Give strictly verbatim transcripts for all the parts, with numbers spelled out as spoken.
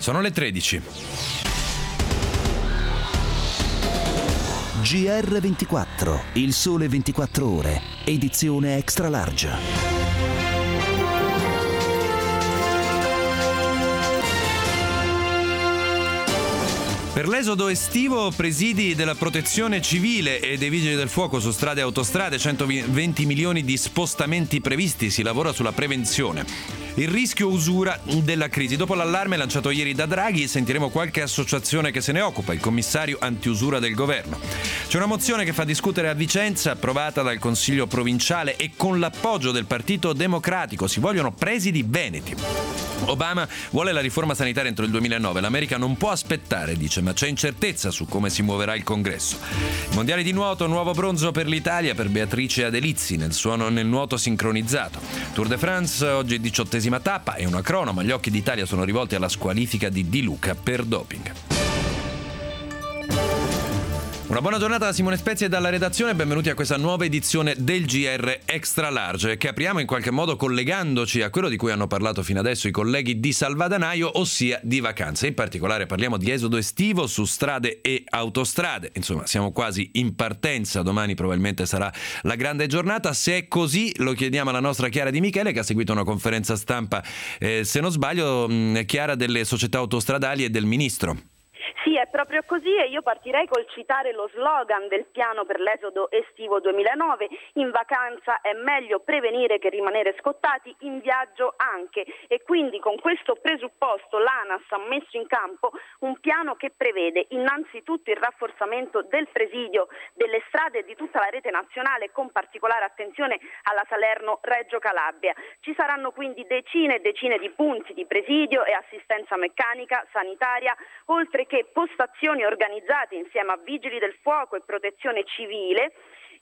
Sono le tredici. G R ventiquattro, il sole ventiquattro ore, edizione extra large. Per l'esodo estivo, presidi della protezione civile e dei vigili del fuoco su strade e autostrade, centoventi milioni di spostamenti previsti, si lavora sulla prevenzione. Il rischio usura della crisi. Dopo l'allarme lanciato ieri da Draghi, sentiremo qualche associazione che se ne occupa, il commissario antiusura del governo. C'è una mozione che fa discutere a Vicenza, approvata dal Consiglio provinciale e con l'appoggio del Partito Democratico. Si vogliono presidi veneti. Obama vuole la riforma sanitaria entro il duemilanove. L'America non può aspettare, dice, ma c'è incertezza su come si muoverà il congresso. Mondiali di nuoto, nuovo bronzo per l'Italia, per Beatrice Adelizzi nel, suono, nel nuoto sincronizzato. Tour de France, oggi diciottesima tappa e una crono, ma gli occhi d'Italia sono rivolti alla squalifica di Di Luca per doping. Una buona giornata da Simone Spezia e dalla redazione, benvenuti a questa nuova edizione del G R Extra Large, che apriamo in qualche modo collegandoci a quello di cui hanno parlato fino adesso i colleghi di Salvadanaio, ossia di vacanze. In particolare parliamo di esodo estivo su strade e autostrade. Insomma, siamo quasi in partenza, domani probabilmente sarà la grande giornata. Se è così, lo chiediamo alla nostra Chiara Di Michele, che ha seguito una conferenza stampa, eh, se non sbaglio, mh, Chiara, delle società autostradali e del ministro. Sì, è proprio così e io partirei col citare lo slogan del piano per l'esodo estivo duemilanove: in vacanza è meglio prevenire che rimanere scottati, in viaggio anche. E quindi con questo presupposto l'ANAS ha messo in campo un piano che prevede innanzitutto il rafforzamento del presidio delle strade e di tutta la rete nazionale, con particolare attenzione alla Salerno-Reggio Calabria. Ci saranno quindi decine e decine di punti di presidio e assistenza meccanica, sanitaria, oltre che postazioni organizzate insieme a vigili del fuoco e protezione civile.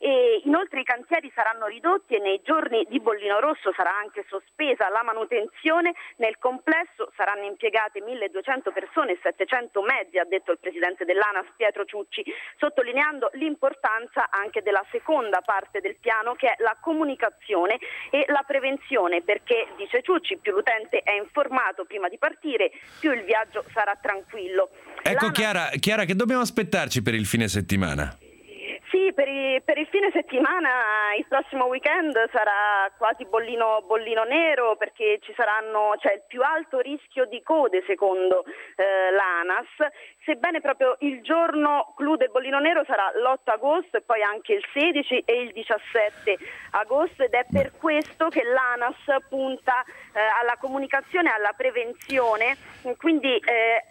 E inoltre i cantieri saranno ridotti e nei giorni di bollino rosso sarà anche sospesa la manutenzione. Nel complesso saranno impiegate milleduecento persone e settecento mezzi, ha detto il presidente dell'ANAS Pietro Ciucci, sottolineando l'importanza anche della seconda parte del piano, che è la comunicazione e la prevenzione, perché, dice Ciucci, più l'utente è informato prima di partire, più il viaggio sarà tranquillo. Ecco, L'ANAS... Chiara, Chiara, che dobbiamo aspettarci per il fine settimana? Sì, per, i, per il fine settimana, il prossimo weekend sarà quasi bollino, bollino nero, perché ci saranno, c'è il più alto rischio di code secondo eh, l'ANAS, sebbene proprio il giorno clou del bollino nero sarà l'otto agosto e poi anche il sedici e il diciassette agosto, ed è per questo che l'ANAS punta eh, alla comunicazione e alla prevenzione, quindi eh,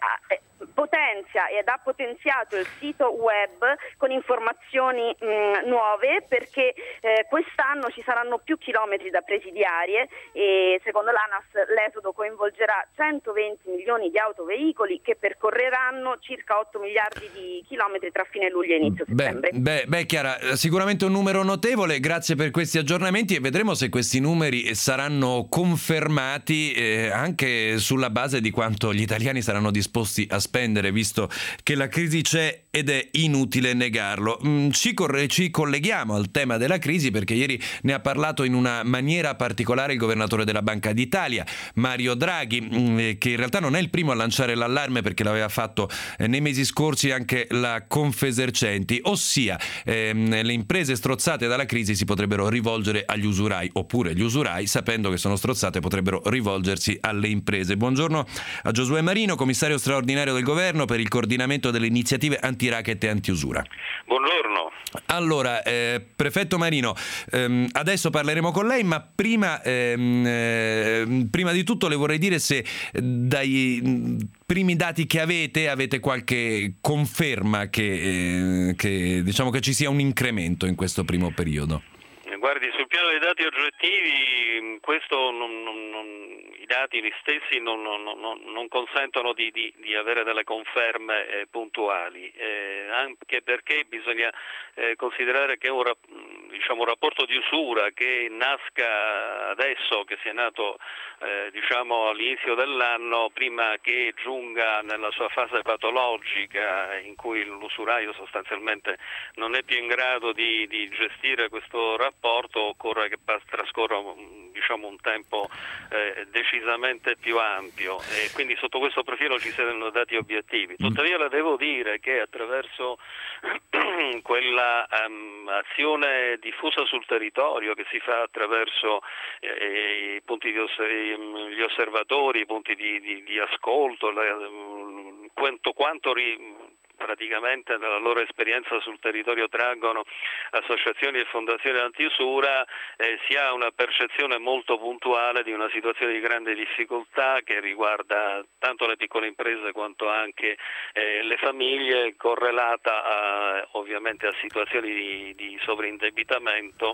potenzia ed ha potenziato il sito web con informazioni mh, nuove, perché eh, quest'anno ci saranno più chilometri da presidiare e secondo l'ANAS l'esodo coinvolgerà centoventi milioni di autoveicoli che percorreranno circa otto miliardi di chilometri tra fine luglio e inizio settembre. Beh, beh, Chiara, sicuramente un numero notevole, grazie per questi aggiornamenti e vedremo se questi numeri saranno confermati eh, anche sulla base di quanto gli italiani saranno disposti a spendere, visto che la crisi c'è ed è inutile negarlo. Ci, corre, ci colleghiamo al tema della crisi perché ieri ne ha parlato in una maniera particolare il governatore della Banca d'Italia, Mario Draghi, che in realtà non è il primo a lanciare l'allarme, perché l'aveva fatto nei mesi scorsi anche la Confesercenti, ossia ehm, le imprese strozzate dalla crisi si potrebbero rivolgere agli usurai, oppure gli usurai, sapendo che sono strozzate, potrebbero rivolgersi alle imprese. Buongiorno a Giosuè Marino, commissario straordinario del governo per il coordinamento delle iniziative anti-racket e anti-usura. Buongiorno. Allora, eh, prefetto Marino, ehm, adesso parleremo con lei, ma prima, ehm, eh, prima di tutto le vorrei dire se dai primi dati che avete, avete qualche conferma che, eh, che diciamo che ci sia un incremento in questo primo periodo. Guardi, sul piano dei dati oggettivi, questo non, non, non, i dati stessi non, non, non, non consentono di, di, di avere delle conferme eh, puntuali, eh, anche perché bisogna eh, considerare che è un, diciamo, un rapporto di usura che nasca adesso, che sia nato eh, diciamo all'inizio dell'anno, prima che giunga nella sua fase patologica, in cui l'usuraio sostanzialmente non è più in grado di, di gestire questo rapporto. Occorre che trascorra diciamo un tempo eh, decisamente più ampio, e quindi sotto questo profilo ci saranno dati obiettivi. Tuttavia le devo dire che attraverso quella um, azione diffusa sul territorio che si fa attraverso eh, i punti di os- gli osservatori, i punti di, di, di ascolto, la, um, quanto, quanto ri- praticamente dalla loro esperienza sul territorio traggono associazioni e fondazioni antiusura, eh, si ha una percezione molto puntuale di una situazione di grande difficoltà che riguarda tanto le piccole imprese quanto anche eh, le famiglie, correlata a, ovviamente a situazioni di, di sovraindebitamento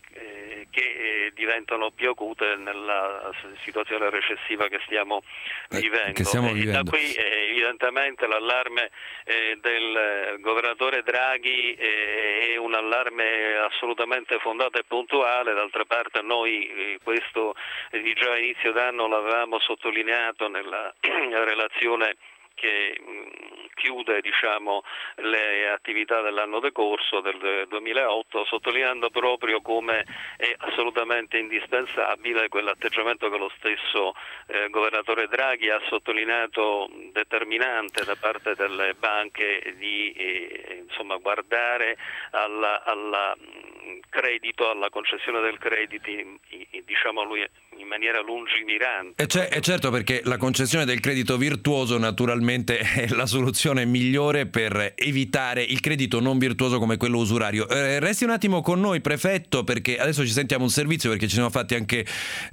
Eh, che eh, diventano più acute nella situazione recessiva che stiamo eh, vivendo. Che stiamo e vivendo. da qui eh, evidentemente l'allarme eh, del governatore Draghi eh, è un allarme assolutamente fondato e puntuale. D'altra parte noi eh, questo eh, di già a inizio d'anno l'avevamo sottolineato nella relazione che mh, chiude diciamo le attività dell'anno decorso del duemilaotto, sottolineando proprio come è assolutamente indispensabile quell'atteggiamento che lo stesso eh, governatore Draghi ha sottolineato determinante da parte delle banche di eh, insomma guardare alla, alla credito, alla concessione del credito, diciamo lui in maniera lungimirante. E, c'è, e certo, perché la concessione del credito virtuoso naturalmente è la soluzione migliore per evitare il credito non virtuoso come quello usurario. Eh, resti un attimo con noi, prefetto, perché adesso ci sentiamo un servizio, perché ci siamo fatti anche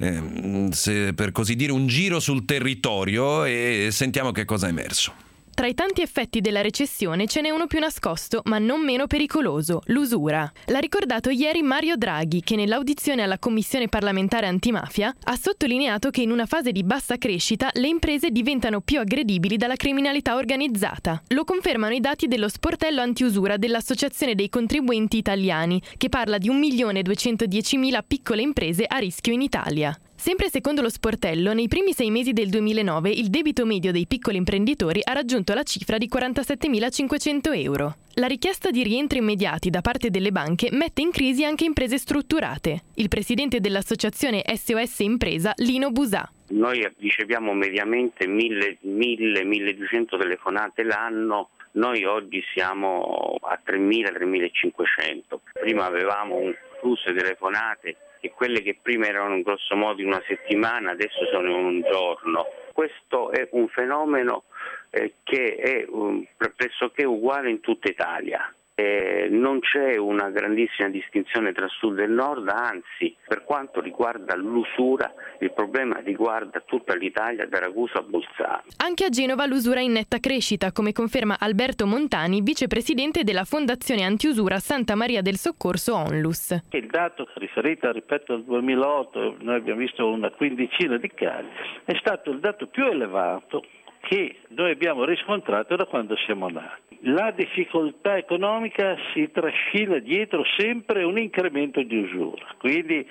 eh, se, per così dire un giro sul territorio e sentiamo che cosa è emerso. Tra i tanti effetti della recessione ce n'è uno più nascosto, ma non meno pericoloso, l'usura. L'ha ricordato ieri Mario Draghi, che nell'audizione alla Commissione parlamentare antimafia ha sottolineato che in una fase di bassa crescita le imprese diventano più aggredibili dalla criminalità organizzata. Lo confermano i dati dello sportello antiusura dell'Associazione dei Contribuenti Italiani, che parla di un milione duecentodiecimila piccole imprese a rischio in Italia. Sempre secondo lo sportello, nei primi sei mesi del duemilanove il debito medio dei piccoli imprenditori ha raggiunto la cifra di quarantasettemilacinquecento euro. La richiesta di rientri immediati da parte delle banche mette in crisi anche imprese strutturate. Il presidente dell'associazione S O S Impresa, Lino Busà. Noi riceviamo mediamente mille, milleduecento telefonate l'anno. Noi oggi siamo a tremila, tremilacinquecento. Prima avevamo un flusso di telefonate e quelle che prima erano grosso modo in una settimana adesso sono in un giorno. Questo è un fenomeno eh, che è um, pressoché uguale in tutta Italia. Eh, non c'è una grandissima distinzione tra sud e nord, anzi per quanto riguarda l'usura il problema riguarda tutta l'Italia da Ragusa a Bolzano. Anche a Genova l'usura è in netta crescita, come conferma Alberto Montani, vicepresidente della Fondazione Antiusura Santa Maria del Soccorso Onlus. Il dato riferito rispetto al duemilaotto, noi abbiamo visto una quindicina di casi, è stato il dato più elevato che noi abbiamo riscontrato da quando siamo nati. La difficoltà economica si trascina dietro sempre un incremento di usura, quindi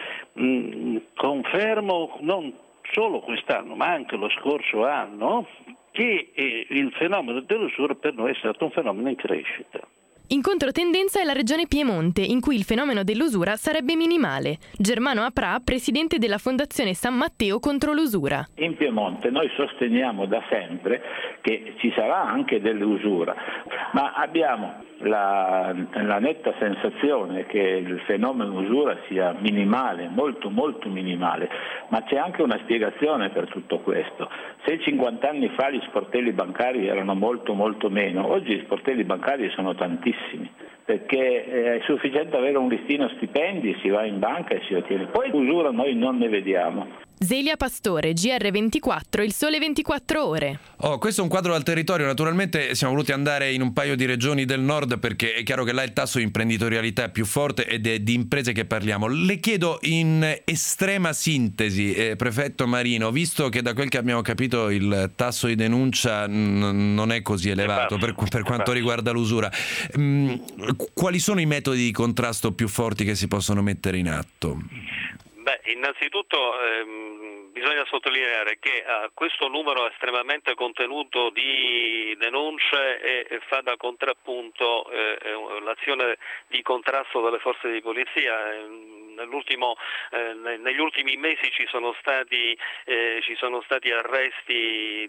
mh, confermo non solo quest'anno ma anche lo scorso anno che eh, il fenomeno dell'usura per noi è stato un fenomeno in crescita. In controtendenza è la regione Piemonte, in cui il fenomeno dell'usura sarebbe minimale. Germano Aprà, presidente della Fondazione San Matteo contro l'usura. In Piemonte noi sosteniamo da sempre che ci sarà anche dell'usura, ma abbiamo la, la netta sensazione che il fenomeno usura sia minimale, molto molto minimale, ma c'è anche una spiegazione per tutto questo. Se cinquanta anni fa gli sportelli bancari erano molto molto meno, oggi gli sportelli bancari sono tantissimi, perché è sufficiente avere un listino stipendi, si va in banca e si ottiene. Poi l'usura noi non ne vediamo. Zelia Pastore, G R ventiquattro, Il Sole ventiquattro Ore. Oh, questo è un quadro del territorio. Naturalmente siamo voluti andare in un paio di regioni del nord perché è chiaro che là il tasso di imprenditorialità è più forte ed è di imprese che parliamo. Le chiedo in estrema sintesi, eh, prefetto Marino, visto che da quel che abbiamo capito il tasso di denuncia n- non è così elevato per, per quanto riguarda l'usura, mm, quali sono i metodi di contrasto più forti che si possono mettere in atto? Beh, innanzitutto ehm, bisogna sottolineare che a questo numero estremamente contenuto di denunce e, e fa da contrappunto eh, l'azione di contrasto delle forze di polizia. nell'ultimo, eh, negli ultimi mesi ci sono stati, eh, ci sono stati arresti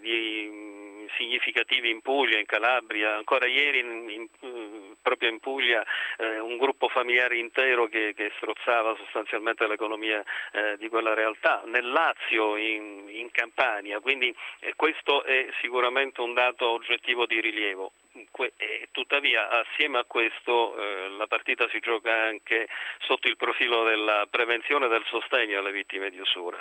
di significativi in Puglia, in Calabria, ancora ieri in, in, proprio in Puglia eh, un gruppo familiare intero che, che strozzava sostanzialmente l'economia eh, di quella realtà, nel Lazio, in, in Campania, quindi eh, questo è sicuramente un dato oggettivo di rilievo. E tuttavia assieme a questo eh, la partita si gioca anche sotto il profilo della prevenzione e del sostegno alle vittime di usura.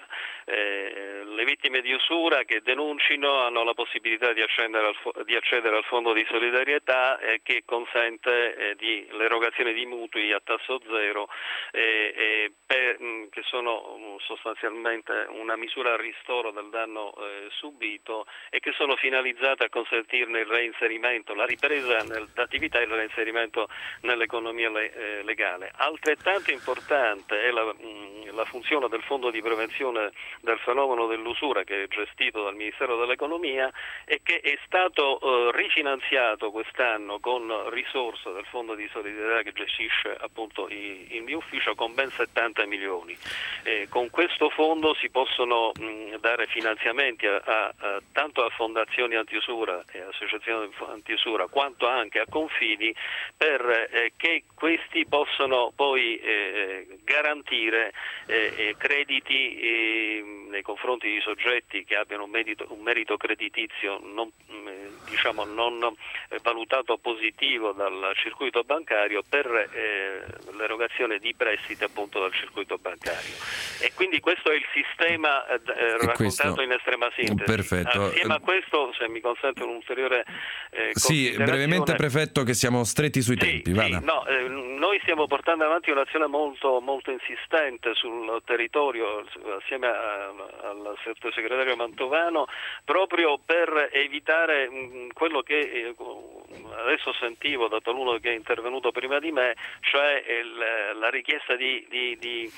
Eh, le vittime di usura che denuncino hanno la possibilità di accedere al, fo- di accedere al fondo di solidarietà eh, che consente eh, di, l'erogazione di mutui a tasso zero eh, eh, per, mh, che sono sostanzialmente una misura a ristoro del danno eh, subito e che sono finalizzate a consentirne il reinserimento, la ripresa dell'attività e il reinserimento nell'economia le, eh, legale. Altrettanto importante è la, mh, la funzione del Fondo di prevenzione del fenomeno dell'usura, che è gestito dal Ministero dell'Economia e che è stato eh, rifinanziato quest'anno con risorse del Fondo di solidarietà che gestisce appunto il, il mio ufficio con ben settanta milioni. Eh, con questo fondo si possono mh, dare finanziamenti a, a, a, tanto a fondazioni antiusura e associazioni antiusura quanto anche a confidi per eh, che questi possano poi eh, garantire eh, crediti eh, nei confronti di soggetti che abbiano un merito, un merito creditizio non, eh, diciamo non eh, valutato positivo dal circuito bancario per eh, l'erogazione di prestiti appunto dal circuito bancario. E quindi questo è il sistema eh, raccontato questo, in estrema sintesi. Perfetto. Assieme a questo, se mi consente un ulteriore eh, sì, brevemente prefetto, che siamo stretti sui sì, tempi. Vada. Sì, no, eh, noi stiamo portando avanti un'azione molto, molto insistente sul territorio assieme a, al sottosegretario Mantovano proprio per evitare mh, quello che eh, adesso sentivo da taluno che è intervenuto prima di me, cioè il, la richiesta di, di, di,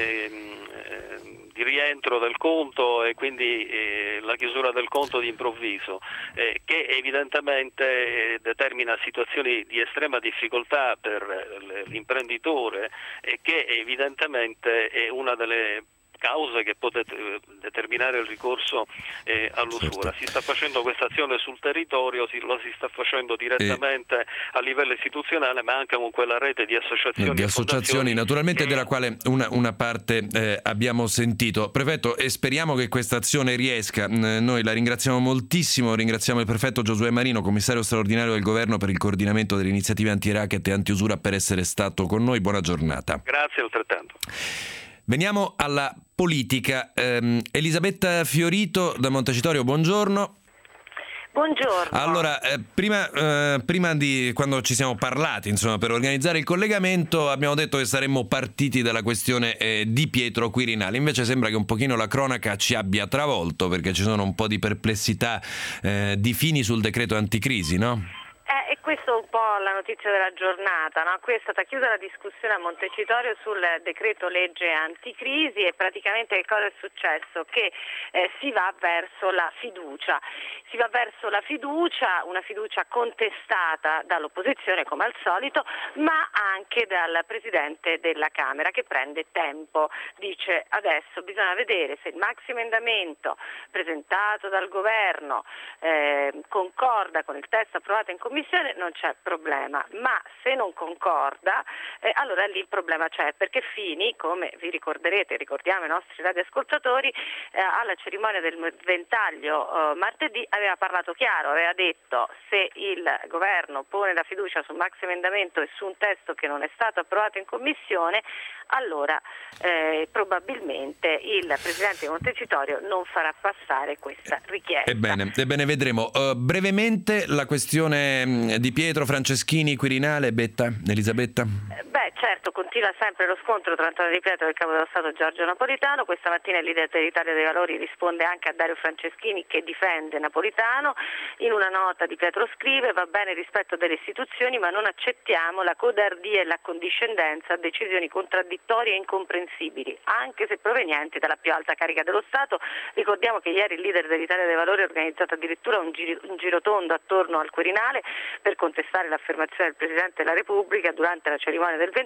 eh, di rientro del conto e quindi eh, la chiusura del conto di improvviso, eh, che evidentemente eh, determina situazioni di estrema difficoltà per l'imprenditore e che evidentemente è una delle cause che può det- determinare il ricorso eh, all'usura. Certo. Si sta facendo questa azione sul territorio, si, lo si sta facendo direttamente e... a livello istituzionale, ma anche con quella rete di associazioni. Di associazioni, naturalmente, che... della quale una, una parte eh, abbiamo sentito. Prefetto, e speriamo che questa azione riesca. Noi la ringraziamo moltissimo, ringraziamo il prefetto Giosuè Marino, commissario straordinario del governo per il coordinamento delle iniziative anti-racket e anti-usura, per essere stato con noi. Buona giornata. Grazie, altrettanto. Veniamo alla politica. Eh, Elisabetta Fiorito da Montecitorio, buongiorno. Buongiorno. Allora, eh, prima, eh, prima di quando ci siamo parlati, insomma, per organizzare il collegamento, abbiamo detto che saremmo partiti dalla questione eh, Di Pietro Quirinale. Invece sembra che un pochino la cronaca ci abbia travolto, perché ci sono un po' di perplessità eh, di Fini sul decreto anticrisi, no? Eh, e questo è un po' la notizia della giornata, no? Qui è stata chiusa la discussione a Montecitorio sul decreto legge anticrisi e praticamente che cosa è successo? Che eh, si va verso la fiducia, si va verso la fiducia, una fiducia contestata dall'opposizione come al solito, ma anche dal Presidente della Camera, che prende tempo. Dice: adesso bisogna vedere se il maxi emendamento presentato dal Governo eh, concorda con il testo approvato in Commissione, non c'è problema, ma se non concorda eh, allora lì il problema c'è, perché Fini, come vi ricorderete, ricordiamo i nostri radioascoltatori, eh, alla cerimonia del ventaglio eh, martedì aveva parlato chiaro, aveva detto: se il governo pone la fiducia sul maxi emendamento e su un testo che non è stato approvato in Commissione, allora eh, probabilmente il Presidente di Montecitorio non farà passare questa richiesta. Ebbene, ebbene vedremo. Uh, brevemente la questione Di Pietro, Franceschini, Quirinale, Betta, Elisabetta? Eh, beh, certo, continua sempre lo scontro tra Antonio Di Pietro e il Capo dello Stato Giorgio Napolitano. Questa mattina il leader dell'Italia dei Valori risponde anche a Dario Franceschini, che difende Napolitano. In una nota Di Pietro scrive: va bene il rispetto delle istituzioni, ma non accettiamo la codardia e l'accondiscendenza a decisioni contraddittorie e incomprensibili, anche se provenienti dalla più alta carica dello Stato. Ricordiamo che ieri il leader dell'Italia dei Valori ha organizzato addirittura un, giro, un girotondo attorno al Quirinale per contestare l'affermazione del Presidente della Repubblica durante la cerimonia del ventaglio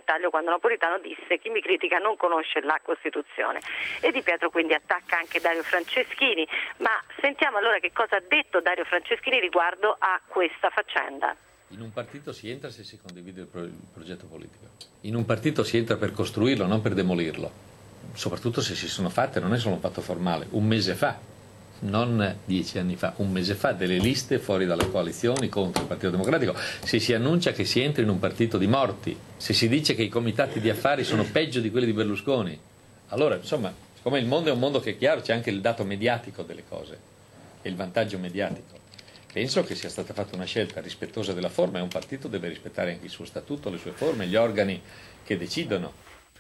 dettaglio quando Napolitano disse: chi mi critica non conosce la Costituzione. E Di Pietro quindi attacca anche Dario Franceschini, ma sentiamo allora che cosa ha detto Dario Franceschini riguardo a questa faccenda. In un partito si entra se si condivide il, pro- il progetto politico, in un partito si entra per costruirlo, non per demolirlo, soprattutto se si sono fatte, non è solo un fatto formale, un mese fa, non dieci anni fa, un mese fa, delle liste fuori dalle coalizioni contro il Partito Democratico. Se si annuncia che si entra in un partito di morti, se si dice che i comitati di affari sono peggio di quelli di Berlusconi, allora insomma, siccome il mondo è un mondo che è chiaro, c'è anche il dato mediatico delle cose e il vantaggio mediatico. Penso che sia stata fatta una scelta rispettosa della forma e un partito deve rispettare anche il suo statuto, le sue forme, gli organi che decidono.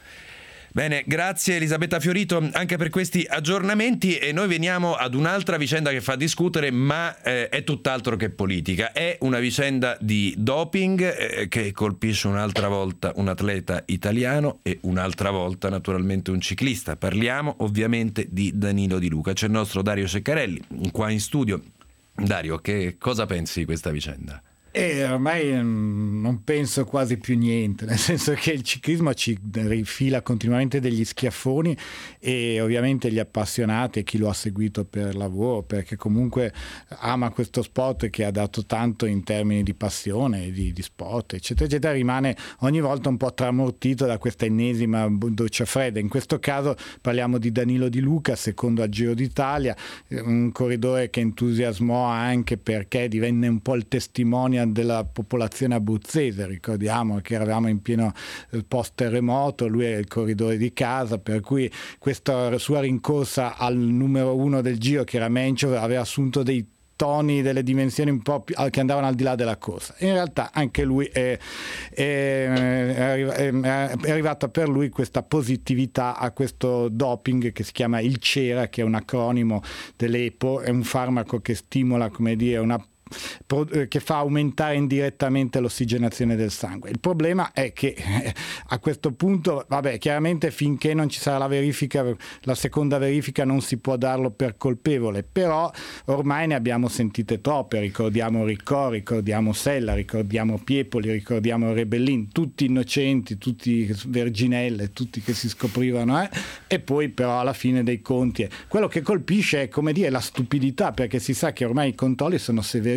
Bene, grazie Elisabetta Fiorito anche per questi aggiornamenti, e noi veniamo ad un'altra vicenda che fa discutere, ma eh, è tutt'altro che politica. È una vicenda di doping eh, che colpisce un'altra volta un atleta italiano e un'altra volta naturalmente un ciclista. Parliamo ovviamente di Danilo Di Luca. C'è il nostro Dario Ceccarelli qua in studio. Dario, che cosa pensi di questa vicenda? E ormai non penso quasi più niente, nel senso che il ciclismo ci rifila continuamente degli schiaffoni, e ovviamente gli appassionati e chi lo ha seguito per lavoro, perché comunque ama questo sport che ha dato tanto in termini di passione, di, di sport, eccetera, eccetera, rimane ogni volta un po' tramortito da questa ennesima doccia fredda. In questo caso parliamo di Danilo Di Luca, secondo al Giro d'Italia, un corridore che entusiasmò anche perché divenne un po' il testimone della popolazione abruzzese. Ricordiamo che eravamo in pieno post terremoto, lui è il corridore di casa, per cui questa sua rincorsa al numero uno del Giro, che era Mencio, aveva assunto dei toni, delle dimensioni un po' più, che andavano al di là della corsa. In realtà anche lui è, è, è, è arrivata per lui questa positività a questo doping che si chiama il CERA, che è un acronimo dell'EPO, è un farmaco che stimola, come dire, una che fa aumentare indirettamente l'ossigenazione del sangue. Il problema è che eh, a questo punto, vabbè, chiaramente finché non ci sarà la verifica, la seconda verifica, non si può darlo per colpevole, però ormai ne abbiamo sentite troppe. Ricordiamo Riccò, ricordiamo Sella, ricordiamo Piepoli, ricordiamo Rebellin, tutti innocenti, tutti verginelle, tutti che si scoprivano, eh? E poi però alla fine dei conti è quello che colpisce è, come dire, la stupidità, perché si sa che ormai i controlli sono severi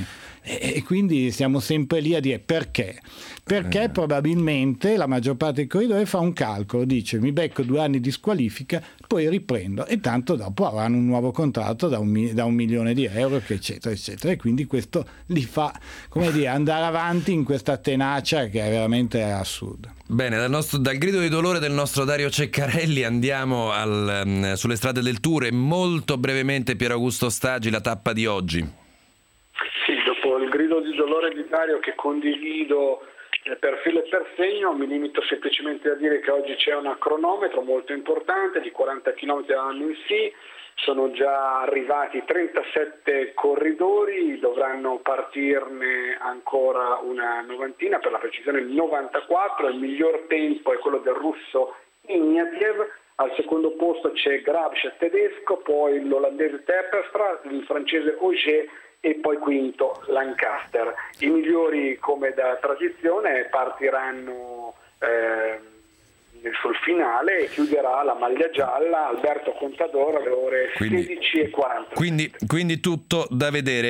e, e quindi siamo sempre lì a dire perché perché eh. probabilmente la maggior parte dei corridori fa un calcolo, dice mi becco due anni di squalifica, poi riprendo, e tanto dopo avranno un nuovo contratto da un, da un milione di euro, che eccetera eccetera, e quindi questo li fa, come dire, andare avanti in questa tenacia che è veramente assurda. Bene, dal, nostro, dal grido di dolore del nostro Dario Ceccarelli andiamo al, um, sulle strade del Tour, e molto brevemente Pier Augusto Staggi, la tappa di oggi. Sì, dopo il grido di dolore di Dario, che condivido eh, per filo e per segno, mi limito semplicemente a dire che oggi c'è un cronometro molto importante di quaranta chilometri all'anno in sì, sono già arrivati trentasette corridori, dovranno partirne ancora una novantina, per la precisione novantaquattro, il miglior tempo è quello del russo Ignatiev, al secondo posto c'è Grabsch tedesco, poi l'olandese Terpstra, il francese Auger e poi quinto Lancaster. I migliori, come da tradizione, partiranno eh, sul finale, e chiuderà la maglia gialla Alberto Contador alle ore quindi, sedici e quaranta. Quindi, quindi tutto da vedere.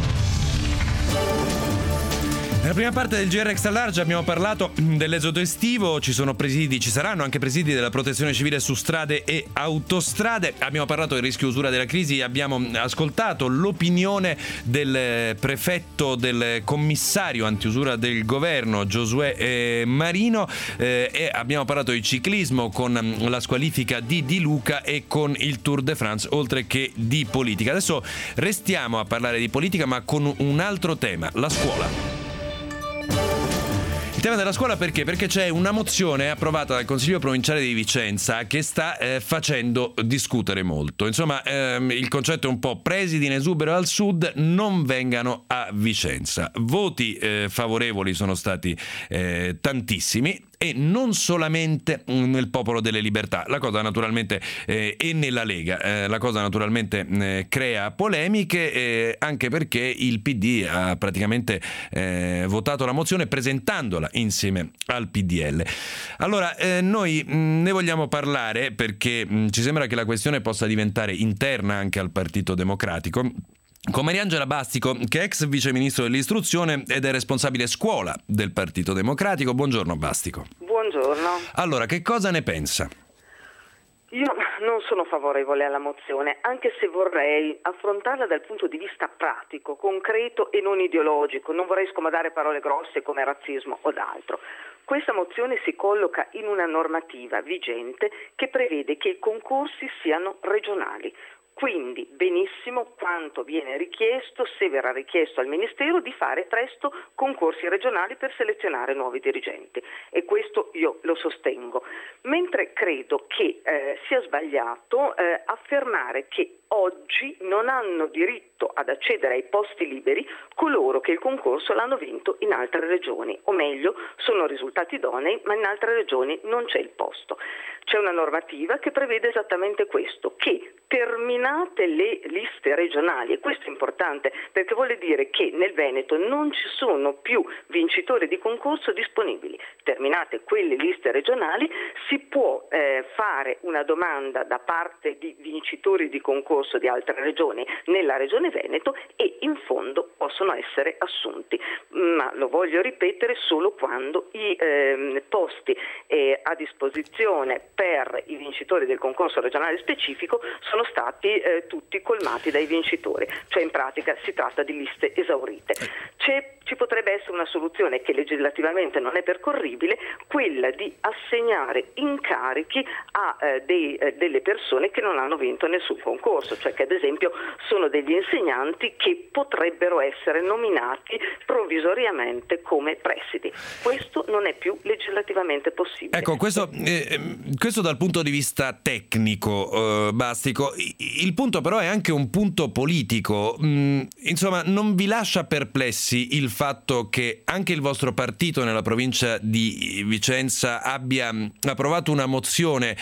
Nella prima parte del G R Extra Large abbiamo parlato dell'esodo estivo, ci sono presidi, ci saranno anche presidi della protezione civile su strade e autostrade, abbiamo parlato del rischio usura della crisi, abbiamo ascoltato l'opinione del prefetto, del commissario antiusura del governo Giosuè eh, Marino, eh, e abbiamo parlato di ciclismo con la squalifica di Di Luca e con il Tour de France, oltre che di politica. Adesso restiamo a parlare di politica, ma con un altro tema, la scuola. Il tema della scuola perché? Perché c'è una mozione approvata dal Consiglio Provinciale di Vicenza che sta eh, facendo discutere molto. Insomma, ehm, il concetto è un po' presidi in esubero al sud non vengano a Vicenza. Voti eh, favorevoli sono stati eh, tantissimi, e non solamente nel Popolo delle Libertà. La cosa naturalmente eh, e nella Lega, eh, la cosa naturalmente eh, crea polemiche, eh, anche perché il P D ha praticamente eh, votato la mozione presentandola insieme al P D L. Allora eh, noi mh, ne vogliamo parlare perché mh, ci sembra che la questione possa diventare interna anche al Partito Democratico, con Mariangela Bastico, che è ex vice ministro dell'istruzione ed è responsabile scuola del Partito Democratico. Buongiorno Bastico. Buongiorno. Allora, che cosa ne pensa? Io non sono favorevole alla mozione, anche se vorrei affrontarla dal punto di vista pratico, concreto e non ideologico. Non vorrei scomodare parole grosse come razzismo o d'altro. Questa mozione si colloca in una normativa vigente che prevede che i concorsi siano regionali. Quindi benissimo quanto viene richiesto, se verrà richiesto al Ministero, di fare presto concorsi regionali per selezionare nuovi dirigenti, e questo io lo sostengo. Mentre credo che eh, sia sbagliato eh, affermare che oggi non hanno diritto ad accedere ai posti liberi coloro che il concorso l'hanno vinto in altre regioni, o meglio, sono risultati idonei ma in altre regioni non c'è il posto. C'è una normativa che prevede esattamente questo, che terminate le liste regionali, e questo è importante perché vuole dire che nel Veneto non ci sono più vincitori di concorso disponibili. Terminate quelle liste regionali si può eh, fare una domanda da parte di vincitori di concorso di altre regioni nella regione Veneto e in fondo possono essere assunti, ma lo voglio ripetere solo quando i eh, posti eh, a disposizione per i vincitori del concorso regionale specifico sono stati eh, tutti colmati dai vincitori, cioè in pratica si tratta di liste esaurite. C'è, ci potrebbe essere una soluzione che legislativamente non è percorribile, quella di assegnare incarichi a eh, dei, eh, delle persone che non hanno vinto nessun concorso, cioè che ad esempio sono degli insegnanti che potrebbero essere nominati provvisoriamente come presidi. Questo non è più legislativamente possibile. Ecco, questo, eh, questo dal punto di vista tecnico, eh, Bastico. Il punto però è anche un punto politico. Mm, insomma, non vi lascia perplessi il fatto che anche il vostro partito nella provincia di Vicenza abbia approvato una mozione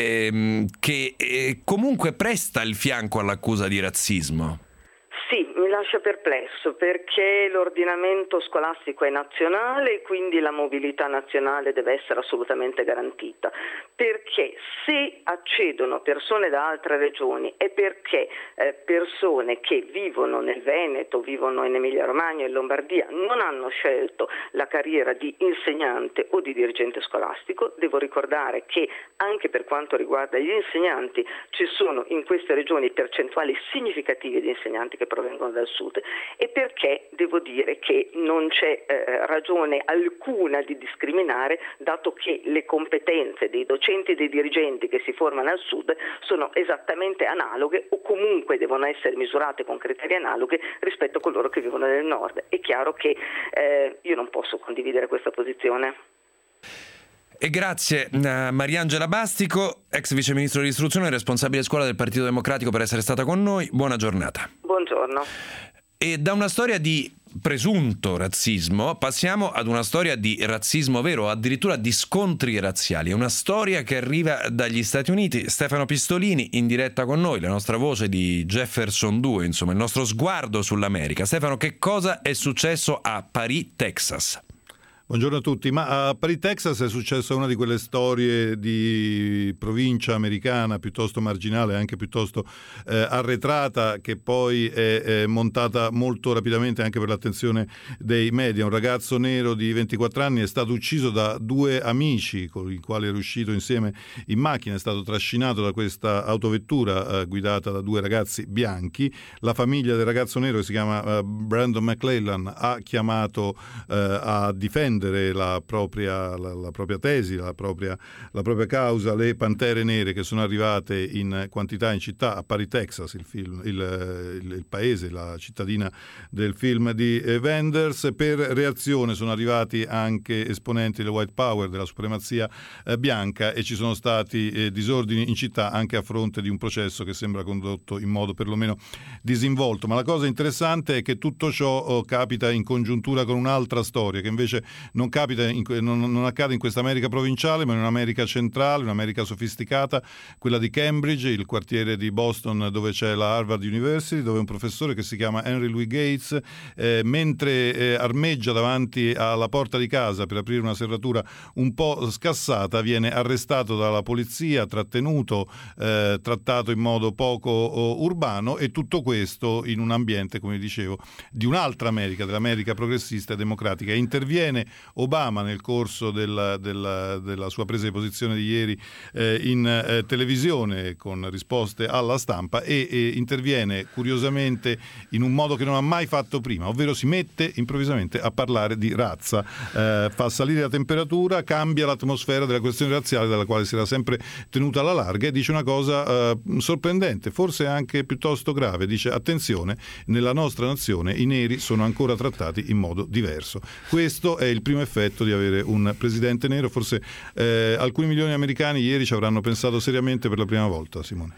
eh, che eh, comunque presta il fianco all'accusa di razzismo? Sì, mi lascia perplesso perché l'ordinamento scolastico è nazionale e quindi la mobilità nazionale deve essere assolutamente garantita. Perché se accedono persone da altre regioni è perché eh, persone che vivono nel Veneto, vivono in Emilia-Romagna e in Lombardia non hanno scelto la carriera di insegnante o di dirigente scolastico. Devo ricordare che anche per quanto riguarda gli insegnanti ci sono in queste regioni percentuali significative di insegnanti che provengono dal sud, e perché devo dire che non c'è eh, ragione alcuna di discriminare, dato che le competenze dei docenti e dei dirigenti che si formano al sud sono esattamente analoghe o comunque devono essere misurate con criteri analoghi rispetto a coloro che vivono nel nord. È chiaro che eh, io non posso condividere questa posizione. E grazie a Mariangela Bastico, ex vice ministro dell'istruzione e responsabile scuola del Partito Democratico, per essere stata con noi. Buona giornata. Buongiorno. E da una storia di presunto razzismo passiamo ad una storia di razzismo vero, addirittura di scontri razziali. È una storia che arriva dagli Stati Uniti. Stefano Pistolini in diretta con noi, la nostra voce di Jefferson due, insomma il nostro sguardo sull'America. Stefano, che cosa è successo a Paris, Texas? Buongiorno a tutti, ma a Paris, Texas è successa una di quelle storie di provincia americana piuttosto marginale, anche piuttosto eh, arretrata, che poi è, è montata molto rapidamente anche per l'attenzione dei media. Un ragazzo nero di ventiquattro anni è stato ucciso da due amici con i quali era uscito insieme in macchina, è stato trascinato da questa autovettura eh, guidata da due ragazzi bianchi. La famiglia del ragazzo nero, che si chiama eh, Brandon McClellan, ha chiamato eh, a difendere la propria, la, la propria tesi, la propria, la propria causa, le Pantere Nere, che sono arrivate in quantità in città a Paris, Texas, il, film, il, il, il paese, la cittadina del film di Wenders. Per reazione sono arrivati anche esponenti del White Power, della supremazia eh, bianca, e ci sono stati eh, disordini in città anche a fronte di un processo che sembra condotto in modo perlomeno disinvolto. Ma la cosa interessante è che tutto ciò oh, capita in congiuntura con un'altra storia che invece non, capita in, non, non accade in questa America provinciale, ma in un'America centrale, un'America sofisticata, quella di Cambridge, il quartiere di Boston dove c'è la Harvard University, dove un professore che si chiama Henry Louis Gates, eh, mentre eh, armeggia davanti alla porta di casa per aprire una serratura un po' scassata, viene arrestato dalla polizia, trattenuto, eh, trattato in modo poco oh, urbano, e tutto questo in un ambiente, come dicevo, di un'altra America, dell'America progressista e democratica. Interviene Obama nel corso della, della, della sua presa di posizione di ieri eh, in eh, televisione con risposte alla stampa e, e interviene curiosamente in un modo che non ha mai fatto prima, ovvero si mette improvvisamente a parlare di razza, eh, fa salire la temperatura, cambia l'atmosfera della questione razziale dalla quale si era sempre tenuta alla larga, e dice una cosa eh, sorprendente, forse anche piuttosto grave. Dice: attenzione, nella nostra nazione i neri sono ancora trattati in modo diverso. Questo è il primo effetto di avere un presidente nero. Forse eh, alcuni milioni di americani ieri ci avranno pensato seriamente per la prima volta. Simone,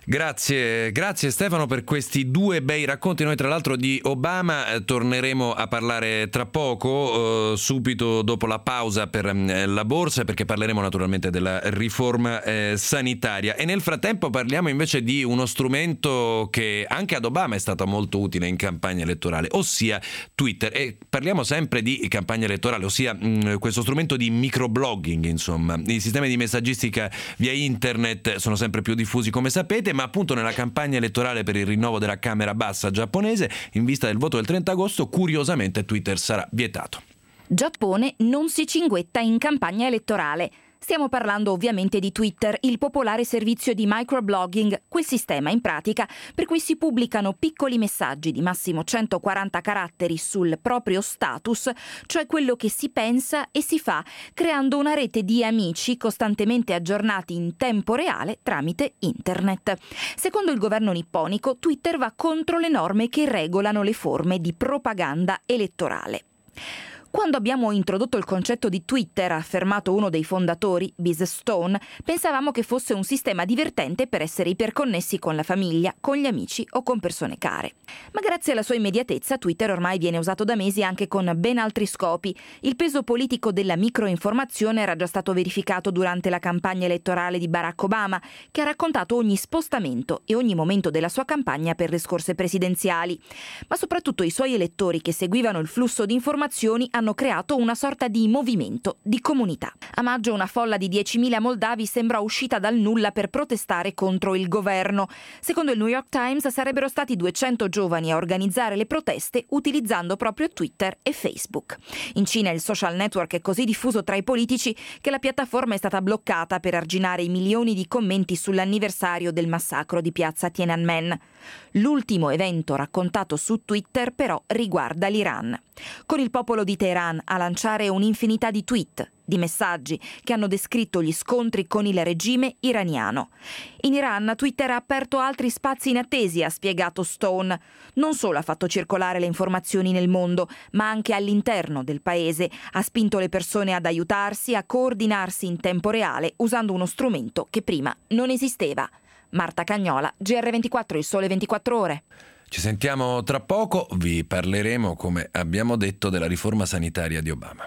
grazie, grazie Stefano per questi due bei racconti. Noi tra l'altro di Obama eh, torneremo a parlare tra poco, eh, subito dopo la pausa per eh, la borsa, perché parleremo naturalmente della riforma eh, sanitaria, e nel frattempo parliamo invece di uno strumento che anche ad Obama è stato molto utile in campagna elettorale, ossia Twitter. E parliamo sempre di campagna elettorale, ossia mh, questo strumento di microblogging. Insomma, i sistemi di messaggistica via internet sono sempre più diffusi, come sapete, ma appunto nella campagna elettorale per il rinnovo della Camera Bassa giapponese, in vista del voto del trenta agosto, curiosamente Twitter sarà vietato. Giappone non si cinguetta in campagna elettorale. Stiamo parlando ovviamente di Twitter, il popolare servizio di microblogging, quel sistema in pratica per cui si pubblicano piccoli messaggi di massimo centoquaranta caratteri sul proprio status, cioè quello che si pensa e si fa, creando una rete di amici costantemente aggiornati in tempo reale tramite internet. Secondo il governo nipponico, Twitter va contro le norme che regolano le forme di propaganda elettorale. Quando abbiamo introdotto il concetto di Twitter, ha affermato uno dei fondatori, Biz Stone, pensavamo che fosse un sistema divertente per essere iperconnessi con la famiglia, con gli amici o con persone care. Ma grazie alla sua immediatezza, Twitter ormai viene usato da mesi anche con ben altri scopi. Il peso politico della microinformazione era già stato verificato durante la campagna elettorale di Barack Obama, che ha raccontato ogni spostamento e ogni momento della sua campagna per le scorse presidenziali. Ma soprattutto i suoi elettori, che seguivano il flusso di informazioni, hanno creato una sorta di movimento, di comunità. A maggio una folla di diecimila moldavi sembrò uscita dal nulla per protestare contro il governo. Secondo il New York Times sarebbero stati duecento giovani a organizzare le proteste utilizzando proprio Twitter e Facebook. In Cina il social network è così diffuso tra i politici che la piattaforma è stata bloccata per arginare i milioni di commenti sull'anniversario del massacro di piazza Tiananmen. L'ultimo evento raccontato su Twitter però riguarda l'Iran, con il popolo di Teheran a lanciare un'infinità di tweet, di messaggi che hanno descritto gli scontri con il regime iraniano. In Iran Twitter ha aperto altri spazi inattesi, ha spiegato Stone. Non solo ha fatto circolare le informazioni nel mondo, ma anche all'interno del paese. Ha spinto le persone ad aiutarsi, a coordinarsi in tempo reale, usando uno strumento che prima non esisteva. Marta Cagnola, G R ventiquattro, Il Sole ventiquattro Ore. Ci sentiamo tra poco, vi parleremo, come abbiamo detto, della riforma sanitaria di Obama.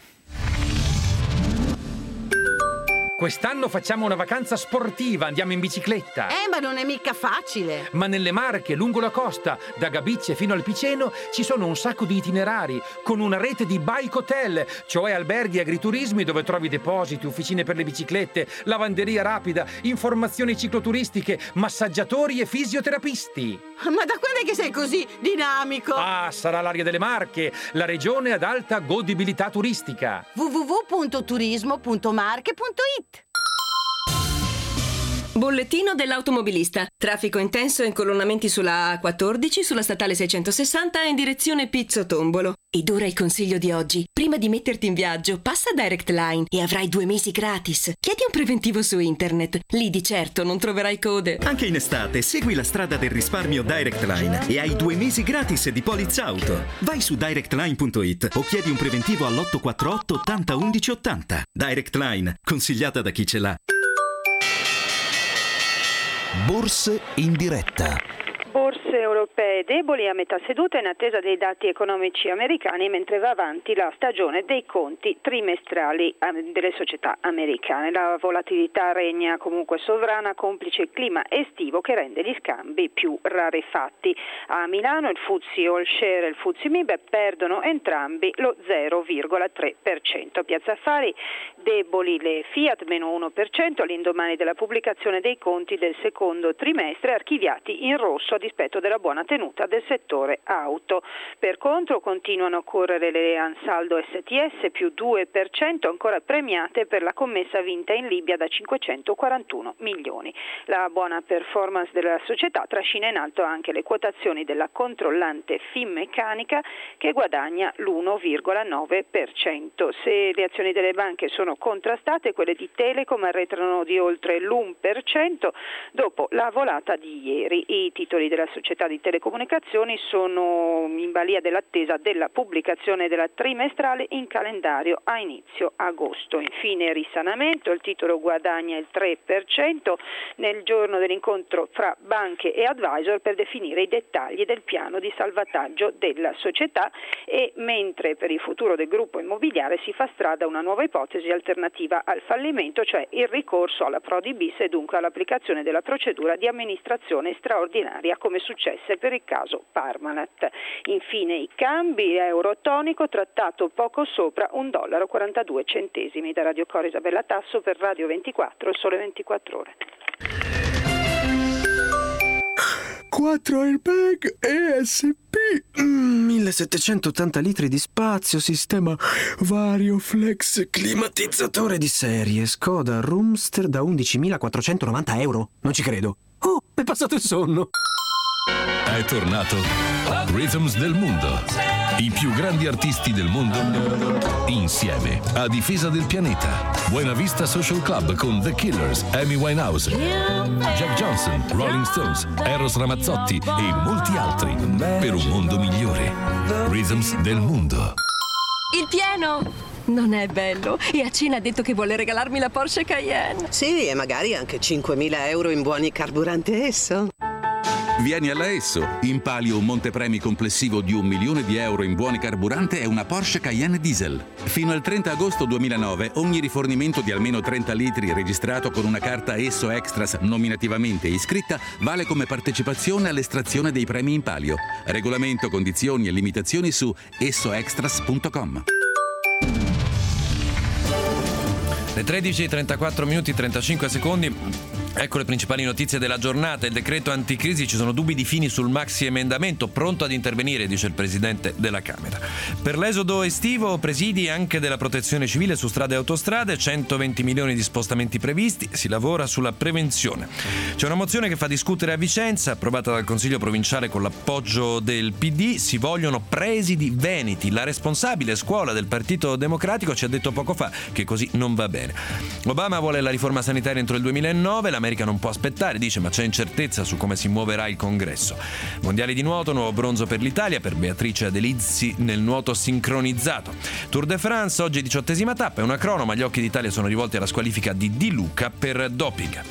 Quest'anno facciamo una vacanza sportiva, andiamo in bicicletta. Eh, ma non è mica facile. Ma nelle Marche, lungo la costa, da Gabicce fino al Piceno, ci sono un sacco di itinerari, con una rete di bike hotel, cioè alberghi e agriturismi dove trovi depositi, officine per le biciclette, lavanderia rapida, informazioni cicloturistiche, massaggiatori e fisioterapisti. Ma da quando è che sei così dinamico? Ah, sarà l'aria delle Marche, la regione ad alta godibilità turistica. w w w punto turismo punto marche punto it. Bollettino dell'automobilista. Traffico intenso e incolonnamenti sulla A quattordici, sulla statale seicentosessanta e in direzione Pizzo Tombolo. Ed ora il consiglio di oggi. Prima di metterti in viaggio, passa a Direct Line e avrai due mesi gratis. Chiedi un preventivo su internet. Lì di certo non troverai code. Anche in estate segui la strada del risparmio Direct Line e hai due mesi gratis di polizza auto. Vai su direct line punto it o chiedi un preventivo all'otto quattro otto ottanta undici ottanta. Direct Line, consigliata da chi ce l'ha. Borse in diretta. Borse borse europee deboli a metà seduta in attesa dei dati economici americani, mentre va avanti la stagione dei conti trimestrali delle società americane. La volatilità regna comunque sovrana, complice il clima estivo che rende gli scambi più rarefatti. A Milano il F T S E All Share e il F T S E M I B perdono entrambi lo zero virgola tre per cento. Piazza Affari deboli le Fiat meno uno per cento all'indomani della pubblicazione dei conti del secondo trimestre, archiviati in rosso a dispetto della buona tenuta del settore auto. Per contro continuano a correre le Ansaldo S T S più due per cento, ancora premiate per la commessa vinta in Libia da cinquecentoquarantuno milioni. La buona performance della società trascina in alto anche le quotazioni della controllante Finmeccanica che guadagna l'uno virgola nove per cento. Se le azioni delle banche sono contrastate, quelle di Telecom arretrano di oltre l'uno per cento dopo la volata di ieri. I titoli della società di telecomunicazioni sono in balia dell'attesa della pubblicazione della trimestrale in calendario a inizio agosto. Infine risanamento, il titolo guadagna il tre per cento nel giorno dell'incontro fra banche e advisor per definire i dettagli del piano di salvataggio della società, e mentre per il futuro del gruppo immobiliare si fa strada una nuova ipotesi alternativa al fallimento, cioè il ricorso alla Prodi bis e dunque all'applicazione della procedura di amministrazione straordinaria come successe per il caso Parmalat. Infine i cambi, euro tonico trattato poco sopra un dollaro quarantadue centesimi. Da Radio Cor Isabella Tasso per Radio ventiquattro, Sole ventiquattro Ore. quattro airbag E S P, mm, millesettecentottanta litri di spazio, sistema Varioflex, climatizzatore di serie, Skoda Roomster da undicimilaquattrocentonovanta euro. Non ci credo. Oh, è passato il sonno. È tornato Rhythms del Mondo. I più grandi artisti del mondo insieme a difesa del pianeta. Buena Vista Social Club con The Killers, Amy Winehouse, Jack Johnson, Rolling Stones, Eros Ramazzotti e molti altri per un mondo migliore. Rhythms del Mondo. Il pieno non è bello, e a cena ha detto che vuole regalarmi la Porsche Cayenne. Sì, e magari anche cinquemila euro in buoni carburante Esso. Vieni alla Esso, impali un montepremi complessivo di un milione di euro in buoni carburante e una Porsche Cayenne Diesel. Fino al trenta agosto duemilanove ogni rifornimento di almeno trenta litri registrato con una carta Esso Extras nominativamente iscritta vale come partecipazione all'estrazione dei premi in palio. Regolamento, condizioni e limitazioni su essoextras punto com. Le tredici e trentaquattro minuti e trentacinque secondi. Ecco le principali notizie della giornata. Il decreto anticrisi, ci sono dubbi di Fini sul maxi emendamento, pronto ad intervenire, dice il presidente della Camera. Per l'esodo estivo, presidi anche della protezione civile su strade e autostrade, centoventi milioni di spostamenti previsti, si lavora sulla prevenzione. C'è una mozione che fa discutere a Vicenza, approvata dal Consiglio provinciale con l'appoggio del P D, si vogliono presidi veneti. La responsabile scuola del Partito Democratico ci ha detto poco fa che così non va bene. Obama vuole la riforma sanitaria entro il duemilanove, l'America non può aspettare, dice, ma c'è incertezza su come si muoverà il congresso. Mondiali di nuoto, nuovo bronzo per l'Italia, per Beatrice Adelizzi nel nuoto sincronizzato. Tour de France, oggi diciottesima tappa, è una crono, ma gli occhi d'Italia sono rivolti alla squalifica di Di Luca per doping.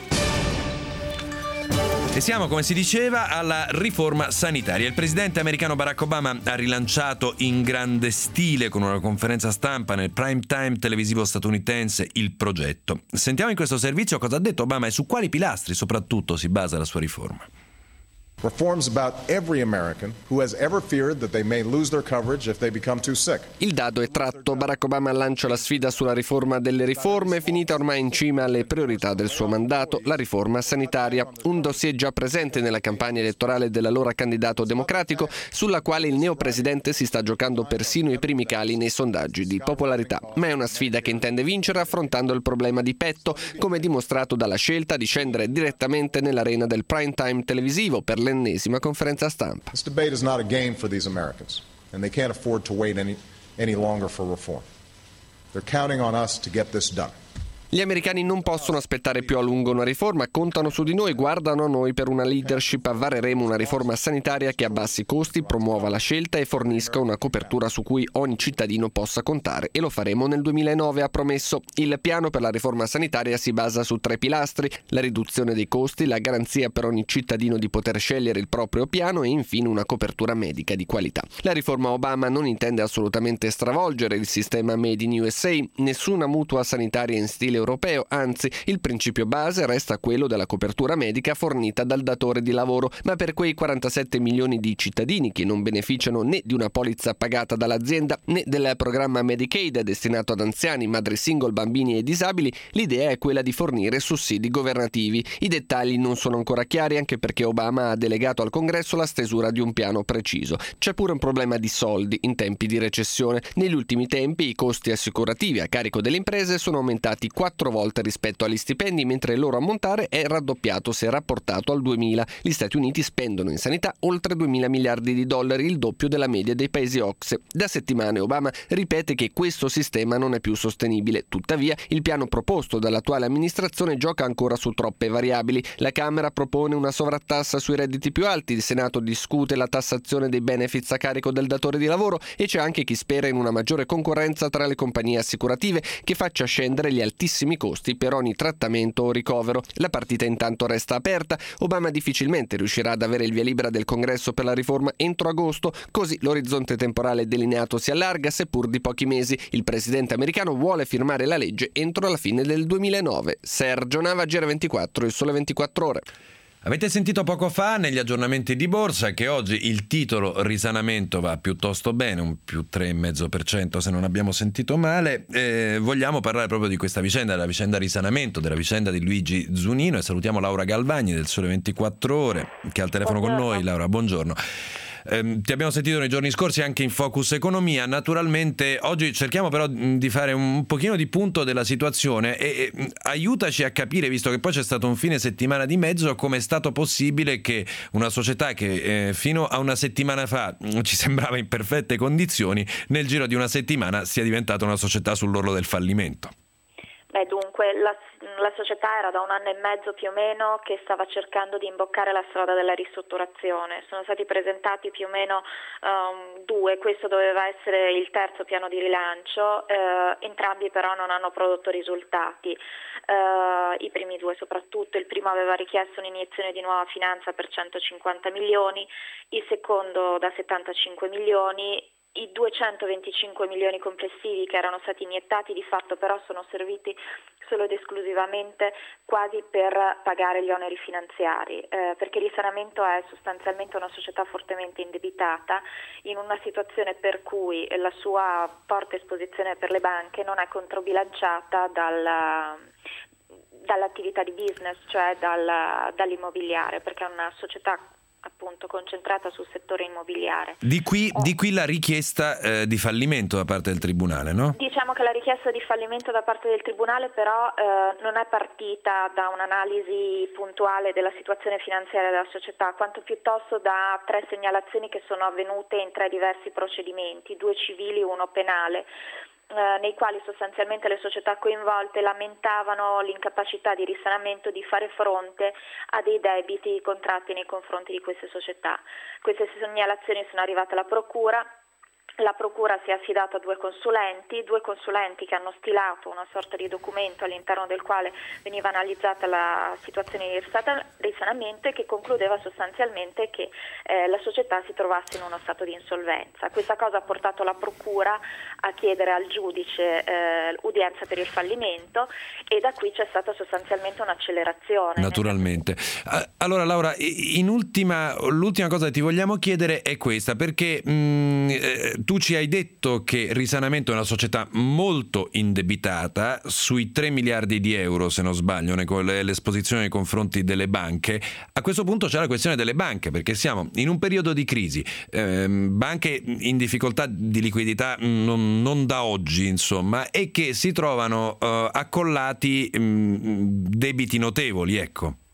E siamo, come si diceva, alla riforma sanitaria. Il presidente americano Barack Obama ha rilanciato in grande stile con una conferenza stampa nel prime time televisivo statunitense il progetto. Sentiamo in questo servizio cosa ha detto Obama e su quali pilastri soprattutto si basa la sua riforma. Reforms about every American who has ever feared that they may lose their coverage if they become too sick. Il dado è tratto. Barack Obama lancia la sfida sulla riforma delle riforme, finita ormai in cima alle priorità del suo mandato, la riforma sanitaria. Un dossier già presente nella campagna elettorale dell'allora candidato democratico, sulla quale il neopresidente si sta giocando persino i primi cali nei sondaggi di popolarità. Ma è una sfida che intende vincere affrontando il problema di petto, come dimostrato dalla scelta di scendere direttamente nell'arena del prime time televisivo per l'ennesima conferenza stampa. This debate is not a game for these Americans, and they can't afford to wait any, any longer for reform. They're counting on us to get this done. Gli americani non possono aspettare più a lungo una riforma, contano su di noi, guardano a noi per una leadership. Vareremo una riforma sanitaria che abbassi i costi, promuova la scelta e fornisca una copertura su cui ogni cittadino possa contare, e lo faremo nel duemilanove, ha promesso. Il piano per la riforma sanitaria si basa su tre pilastri: la riduzione dei costi, la garanzia per ogni cittadino di poter scegliere il proprio piano e infine una copertura medica di qualità. La riforma Obama non intende assolutamente stravolgere il sistema Made in U S A, nessuna mutua sanitaria in stile europeo, anzi il principio base resta quello della copertura medica fornita dal datore di lavoro, ma per quei quarantasette milioni di cittadini che non beneficiano né di una polizza pagata dall'azienda né del programma Medicaid destinato ad anziani, madri single, bambini e disabili, l'idea è quella di fornire sussidi governativi. I dettagli non sono ancora chiari, anche perché Obama ha delegato al Congresso la stesura di un piano preciso. C'è pure un problema di soldi in tempi di recessione. Negli ultimi tempi i costi assicurativi a carico delle imprese sono aumentati quattro volte rispetto agli stipendi, mentre il loro ammontare è raddoppiato se rapportato al duemila. Gli Stati Uniti spendono in sanità oltre duemila miliardi di dollari, il doppio della media dei paesi O C S E. Da settimane Obama ripete che questo sistema non è più sostenibile. Tuttavia, il piano proposto dall'attuale amministrazione gioca ancora su troppe variabili. La Camera propone una sovrattassa sui redditi più alti, il Senato discute la tassazione dei benefits a carico del datore di lavoro e c'è anche chi spera in una maggiore concorrenza tra le compagnie assicurative che faccia scendere gli altissimi costi per ogni trattamento o ricovero. La partita intanto resta aperta. Obama difficilmente riuscirà ad avere il via libera del Congresso per la riforma entro agosto, così l'orizzonte temporale delineato si allarga, seppur di pochi mesi. Il presidente americano vuole firmare la legge entro la fine del duemilanove. Sergio Nava, G R ventiquattro, Il Sole ventiquattro Ore. Avete sentito poco fa negli aggiornamenti di borsa che oggi il titolo risanamento va piuttosto bene, un più tre virgola cinque per cento se non abbiamo sentito male. Eh, vogliamo parlare proprio di questa vicenda, della vicenda risanamento, della vicenda di Luigi Zunino, e salutiamo Laura Galvagni del Sole ventiquattro Ore che è al telefono buongiorno. Con noi. Laura, buongiorno. Eh, ti abbiamo sentito nei giorni scorsi anche in Focus Economia. Naturalmente oggi cerchiamo però di fare un pochino di punto della situazione e, e aiutaci a capire, visto che poi c'è stato un fine settimana di mezzo, come è stato possibile che una società che eh, fino a una settimana fa ci sembrava in perfette condizioni, nel giro di una settimana sia diventata una società sull'orlo del fallimento. Beh, dunque, la, la società era da un anno e mezzo più o meno che stava cercando di imboccare la strada della ristrutturazione. Sono stati presentati più o meno um, due, questo doveva essere il terzo piano di rilancio, eh, entrambi però non hanno prodotto risultati. Uh, I primi due soprattutto, il primo aveva richiesto un'iniezione di nuova finanza per centocinquanta milioni, il secondo da settantacinque milioni. I duecentoventicinque milioni complessivi che erano stati iniettati di fatto però sono serviti solo ed esclusivamente quasi per pagare gli oneri finanziari, eh, perché il risanamento è sostanzialmente una società fortemente indebitata in una situazione per cui la sua forte esposizione per le banche non è controbilanciata dal dall'attività di business, cioè dal, dall'immobiliare, perché è una società appunto concentrata sul settore immobiliare. Di qui, di qui la richiesta eh, di fallimento da parte del Tribunale, no? Diciamo che la richiesta di fallimento da parte del Tribunale però eh, non è partita da un'analisi puntuale della situazione finanziaria della società, quanto piuttosto da tre segnalazioni che sono avvenute in tre diversi procedimenti, due civili e uno penale, Eh, nei quali sostanzialmente le società coinvolte lamentavano l'incapacità di risanamento di fare fronte a dei debiti contratti nei confronti di queste società. Queste segnalazioni sono arrivate alla Procura. La Procura si è affidata a due consulenti, due consulenti che hanno stilato una sorta di documento all'interno del quale veniva analizzata la situazione di risanamento e che concludeva sostanzialmente che eh, la società si trovasse in uno stato di insolvenza. Questa cosa ha portato la Procura a chiedere al giudice eh, udienza per il fallimento e da qui c'è stata sostanzialmente un'accelerazione. Naturalmente. Allora Laura, in ultima, l'ultima cosa che ti vogliamo chiedere è questa, perché mh, eh, tu ci hai detto che Risanamento è una società molto indebitata, sui tre miliardi di euro se non sbaglio, con l'esposizione nei confronti delle banche. A questo punto c'è la questione delle banche, perché siamo in un periodo di crisi, eh, banche in difficoltà di liquidità non, non da oggi insomma, e che si trovano eh, accollati mh, debiti notevoli, ecco.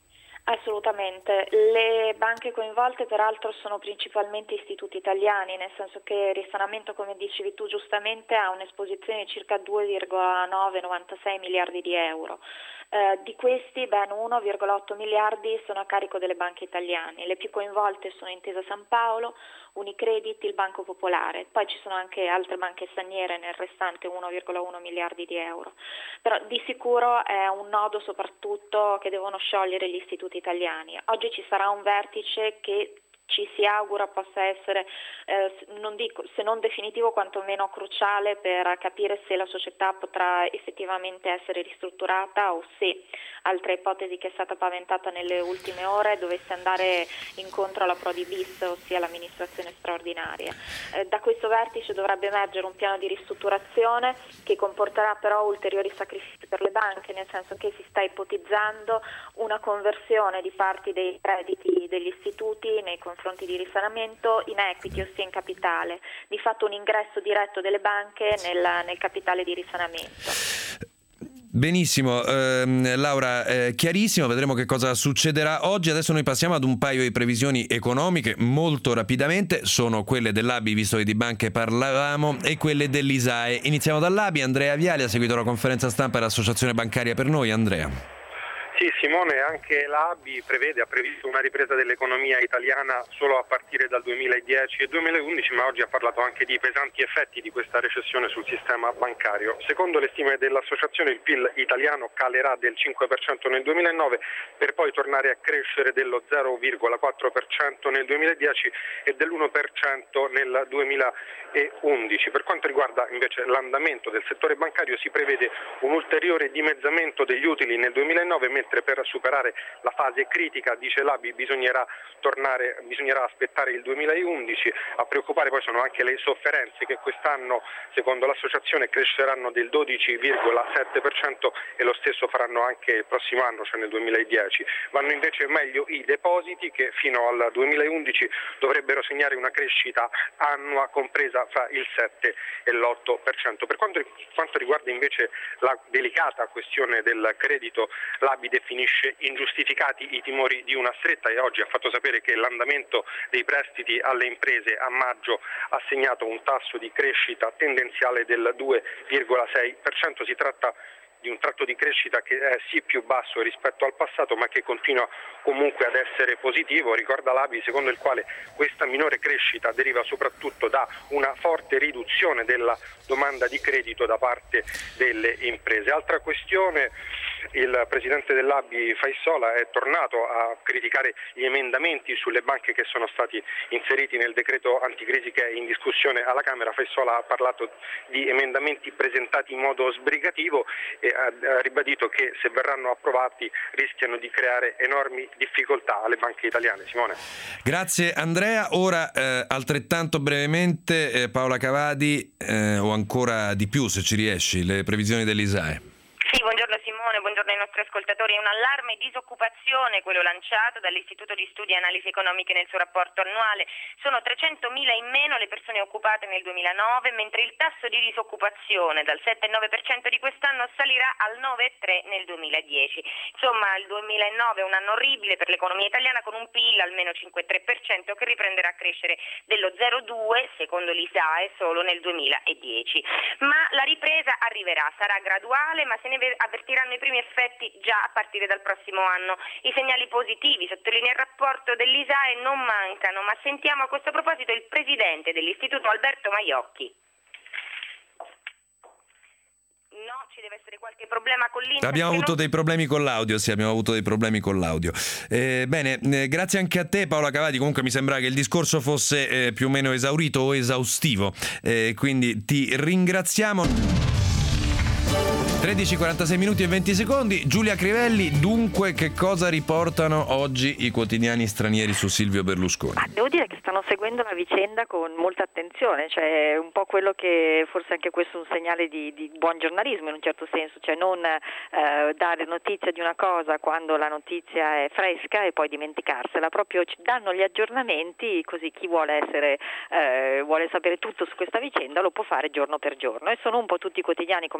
Assolutamente, le banche coinvolte peraltro sono principalmente istituti italiani, nel senso che il risanamento, come dicevi tu giustamente, ha un'esposizione di circa due virgola nove novantasei miliardi di euro. Eh, di questi ben uno virgola otto miliardi sono a carico delle banche italiane. Le più coinvolte sono Intesa San Paolo, Unicredit, il Banco Popolare, poi ci sono anche altre banche straniere nel restante uno virgola uno miliardi di euro. Però di sicuro è un nodo soprattutto che devono sciogliere gli istituti italiani. Oggi ci sarà un vertice che ci si augura possa essere, eh, non dico, se non definitivo, quantomeno cruciale per capire se la società potrà effettivamente essere ristrutturata o se altra ipotesi che è stata paventata nelle ultime ore dovesse andare incontro alla Prodi bis, ossia l'amministrazione straordinaria. Eh, da questo vertice dovrebbe emergere un piano di ristrutturazione che comporterà però ulteriori sacrifici per le banche, nel senso che si sta ipotizzando una conversione di parti dei crediti degli istituti nei confronti di risanamento in equity, ossia in capitale, di fatto un ingresso diretto delle banche nel, nel capitale di risanamento. Benissimo, eh, Laura, eh, chiarissimo, vedremo che cosa succederà oggi. Adesso noi passiamo ad un paio di previsioni economiche molto rapidamente, sono quelle dell'A B I, visto che di banche parlavamo, e quelle dell'I S A E. Iniziamo dall'A B I, Andrea Viali ha seguito la conferenza stampa dell'Associazione Bancaria per Noi. Andrea. Sì, Simone, anche l'A B I prevede, ha previsto una ripresa dell'economia italiana solo a partire dal duemiladieci e duemilaundici, ma oggi ha parlato anche di pesanti effetti di questa recessione sul sistema bancario. Secondo le stime dell'associazione il P I L italiano calerà del cinque per cento nel duemilanove per poi tornare a crescere dello zero virgola quattro per cento nel duemiladieci e dell'uno per cento nel duemilaundici. Per quanto riguarda invece l'andamento del settore bancario si prevede un ulteriore dimezzamento degli utili nel duemilanove, mentre per superare la fase critica, dice l'A B I, bisognerà tornare, bisognerà aspettare il duemilaundici. A preoccupare poi sono anche le sofferenze che quest'anno, secondo l'associazione, cresceranno del dodici virgola sette per cento e lo stesso faranno anche il prossimo anno, cioè nel duemiladieci. Vanno invece meglio i depositi, che fino al duemilaundici dovrebbero segnare una crescita annua compresa fra il sette e l'otto per cento. Per quanto, quanto riguarda invece la delicata questione del credito, l'A B I definisce ingiustificati i timori di una stretta e oggi ha fatto sapere che l'andamento dei prestiti alle imprese a maggio ha segnato un tasso di crescita tendenziale del due virgola sei per cento. Si tratta di un tratto di crescita che è sì più basso rispetto al passato, ma che continua comunque ad essere positivo. Ricorda l'A B I, secondo il quale questa minore crescita deriva soprattutto da una forte riduzione della domanda di credito da parte delle imprese. Altra questione, il presidente dell'A B I Faissola è tornato a criticare gli emendamenti sulle banche che sono stati inseriti nel decreto anticrisi che è in discussione alla Camera. Faissola ha parlato di emendamenti presentati in modo sbrigativo e ha ribadito che se verranno approvati rischiano di creare enormi difficoltà alle banche italiane. Simone. Grazie Andrea. Ora eh, altrettanto brevemente eh, Paola Cavadi eh, o ancora di più se ci riesci, le previsioni dell'I S A E. Sì, buongiorno Simone, buongiorno ai nostri ascoltatori. È un allarme disoccupazione quello lanciato dall'Istituto di Studi e Analisi Economiche nel suo rapporto annuale. Sono trecentomila in meno le persone occupate nel duemilanove, mentre il tasso di disoccupazione dal sette virgola nove per cento di quest'anno salirà al nove virgola tre per cento nel duemiladieci. Insomma, il duemilanove è un anno orribile per l'economia italiana, con un P I L almeno cinque virgola tre per cento che riprenderà a crescere dello zero virgola due per cento secondo l'I S A E solo nel duemiladieci. Ma la ripresa arriverà, sarà graduale, ma se ne avvertiranno i primi effetti già a partire dal prossimo anno. I segnali positivi, sottolinea il rapporto dell'I S A E, non mancano, ma sentiamo a questo proposito il presidente dell'istituto Alberto Maiocchi. No, ci deve essere qualche problema con l'internet. Abbiamo avuto non... dei problemi con l'audio, sì, abbiamo avuto dei problemi con l'audio. Eh, bene, eh, grazie anche a te Paola Cavadi, comunque mi sembra che il discorso fosse eh, più o meno esaurito o esaustivo, eh, quindi ti ringraziamo. tredici e quarantasei minuti e venti secondi. Giulia Crivelli, dunque che cosa riportano oggi i quotidiani stranieri su Silvio Berlusconi? Ah, devo dire che stanno seguendo la vicenda con molta attenzione, cioè un po' quello che forse anche questo è un segnale di, di buon giornalismo in un certo senso, cioè non eh, dare notizia di una cosa quando la notizia è fresca e poi dimenticarsela, proprio ci danno gli aggiornamenti, così chi vuole essere eh, vuole sapere tutto su questa vicenda lo può fare giorno per giorno, e sono un po' tutti i quotidiani come sempre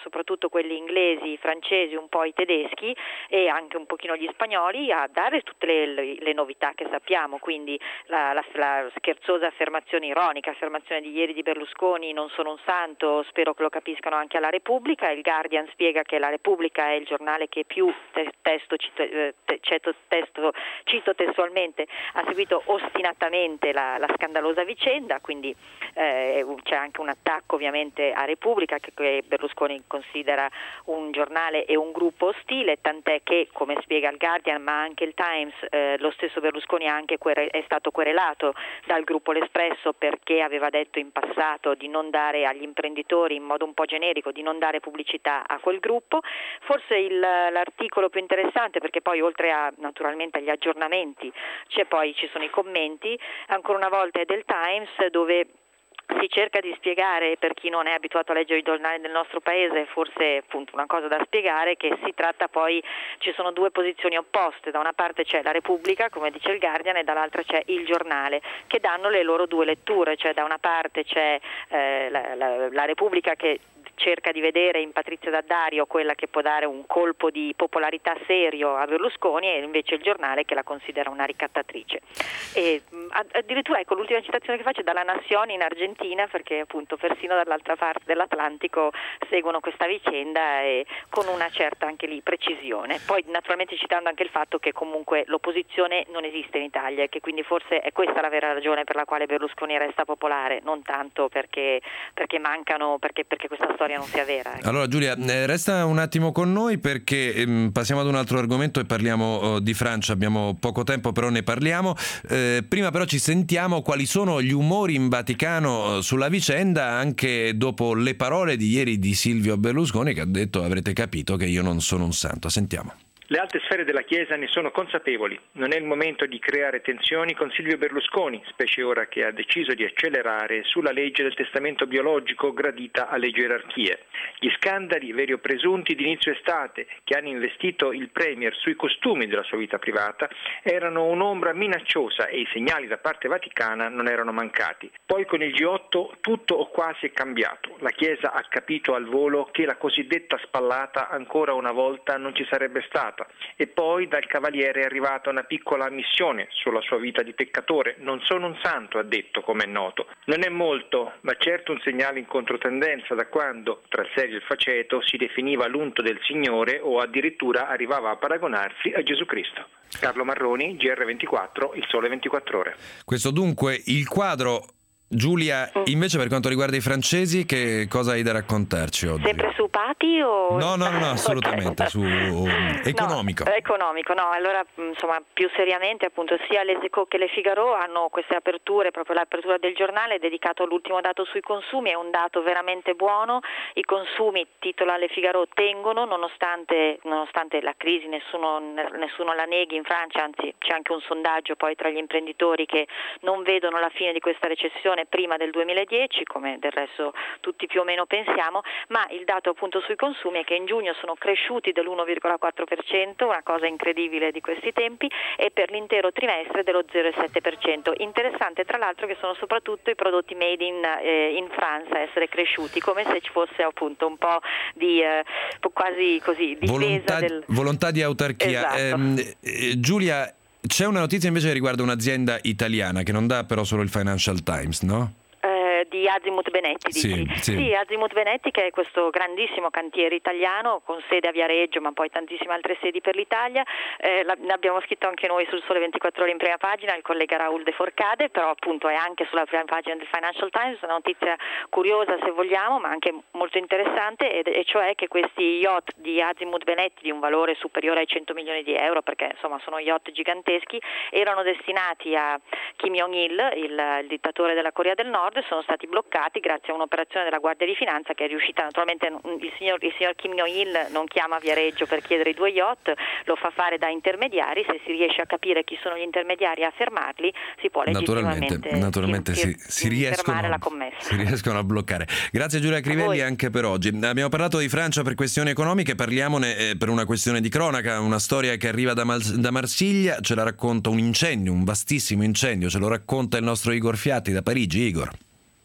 soprattutto quelli inglesi, francesi, un po' i tedeschi e anche un pochino gli spagnoli, a dare tutte le, le, le novità che sappiamo, quindi la, la, la scherzosa affermazione ironica, affermazione di ieri di Berlusconi, non sono un santo, spero che lo capiscano anche alla Repubblica. Il Guardian spiega che la Repubblica è il giornale che più te, testo, cito, eh, testo, testo, cito testualmente, ha seguito ostinatamente la, la scandalosa vicenda, quindi eh, c'è anche un attacco ovviamente a Repubblica che, che Berlusconi considera un giornale e un gruppo ostile, tant'è che, come spiega il Guardian ma anche il Times, eh, lo stesso Berlusconi anche quere- è stato querelato dal gruppo L'Espresso perché aveva detto in passato di non dare agli imprenditori, in modo un po' generico, di non dare pubblicità a quel gruppo. Forse il, l'articolo più interessante, perché poi oltre a naturalmente agli aggiornamenti c'è poi ci sono i commenti, ancora una volta è del Times, dove si cerca di spiegare, per chi non è abituato a leggere i giornali del nostro paese, forse appunto una cosa da spiegare, che si tratta poi, ci sono due posizioni opposte, da una parte c'è la Repubblica, come dice il Guardian, e dall'altra c'è il giornale, che danno le loro due letture, cioè da una parte c'è eh, la, la, la Repubblica che cerca di vedere in Patrizia D'Addario quella che può dare un colpo di popolarità serio a Berlusconi, e invece il giornale che la considera una ricattatrice. E addirittura, ecco, l'ultima citazione che faccio è dalla Nación in Argentina, perché appunto persino dall'altra parte dell'Atlantico seguono questa vicenda e con una certa anche lì precisione. Poi naturalmente citando anche il fatto che comunque l'opposizione non esiste in Italia e che quindi forse è questa la vera ragione per la quale Berlusconi resta popolare, non tanto perché, perché mancano, perché, perché questa storia non sia vera. Ecco. Allora Giulia, eh, resta un attimo con noi perché ehm, passiamo ad un altro argomento e parliamo oh, di Francia. Abbiamo poco tempo, però ne parliamo. Eh, prima però ci sentiamo quali sono gli umori in Vaticano eh, sulla vicenda, anche dopo le parole di ieri di Silvio Berlusconi, che ha detto: avrete capito che io non sono un santo. Sentiamo. Le alte sfere della Chiesa ne sono consapevoli. Non è il momento di creare tensioni con Silvio Berlusconi, specie ora che ha deciso di accelerare sulla legge del testamento biologico gradita alle gerarchie. Gli scandali, veri o presunti, di inizio estate, che hanno investito il Premier sui costumi della sua vita privata, erano un'ombra minacciosa e i segnali da parte vaticana non erano mancati. Poi con il G otto tutto o quasi è cambiato. La Chiesa ha capito al volo che la cosiddetta spallata ancora una volta non ci sarebbe stata. E poi dal Cavaliere è arrivata una piccola ammissione sulla sua vita di peccatore. Non sono un santo, ha detto, come è noto. Non è molto, ma certo un segnale in controtendenza da quando, tra il serio e il faceto, si definiva l'unto del Signore o addirittura arrivava a paragonarsi a Gesù Cristo. Carlo Marroni, G R ventiquattro, Il Sole ventiquattro Ore. Questo dunque il quadro. Giulia, invece per quanto riguarda i francesi, che cosa hai da raccontarci oggi? Sempre su Pati o... No, no, no, no assolutamente, okay. Su economico. No, economico, no, allora insomma più seriamente appunto sia Les Echos che Le Figaro hanno queste aperture, proprio l'apertura del giornale è dedicato all'ultimo dato sui consumi, è un dato veramente buono, i consumi, titola Le Figaro, tengono nonostante, nonostante la crisi, nessuno, nessuno la neghi in Francia, anzi c'è anche un sondaggio poi tra gli imprenditori che non vedono la fine di questa recessione prima del duemiladieci, come del resto tutti più o meno pensiamo, ma il dato appunto sui consumi è che in giugno sono cresciuti dell'uno virgola quattro per cento, una cosa incredibile di questi tempi, e per l'intero trimestre dello zero virgola sette per cento. Interessante tra l'altro che sono soprattutto i prodotti made in, eh, in Francia a essere cresciuti, come se ci fosse appunto un po' di eh, quasi così difesa volontà, del... volontà di autarchia. Esatto. Eh, Giulia, c'è una notizia invece che riguarda un'azienda italiana che non dà però solo il Financial Times, no? Di Azimut Benetti, sì, dici? Sì. sì, Azimut Benetti, che è questo grandissimo cantiere italiano con sede a Viareggio, ma poi tantissime altre sedi per l'Italia. Eh, ne abbiamo scritto anche noi sul Sole ventiquattro Ore in prima pagina, il collega Raul De Forcade, però appunto è anche sulla prima pagina del Financial Times, una notizia curiosa se vogliamo, ma anche molto interessante, ed, e cioè che questi yacht di Azimut Benetti di un valore superiore ai cento milioni di euro, perché insomma sono yacht giganteschi, erano destinati a Kim Jong-il, il, il dittatore della Corea del Nord, e sono stati bloccati grazie a un'operazione della Guardia di Finanza che è riuscita. Naturalmente il signor, il signor Kim Jong-il non chiama Viareggio per chiedere i due yacht, lo fa fare da intermediari. Se si riesce a capire chi sono gli intermediari e a fermarli, si può legittimamente naturalmente, naturalmente si, si, si, riescono, la commessa. si riescono a bloccare. Grazie Giulia Crivelli anche per oggi. Abbiamo parlato di Francia per questioni economiche, parliamone eh, per una questione di cronaca, una storia che arriva da, Mal- da Marsiglia, ce la racconta un incendio, un vastissimo incendio, ce lo racconta il nostro Igor Fiatti da Parigi. Igor.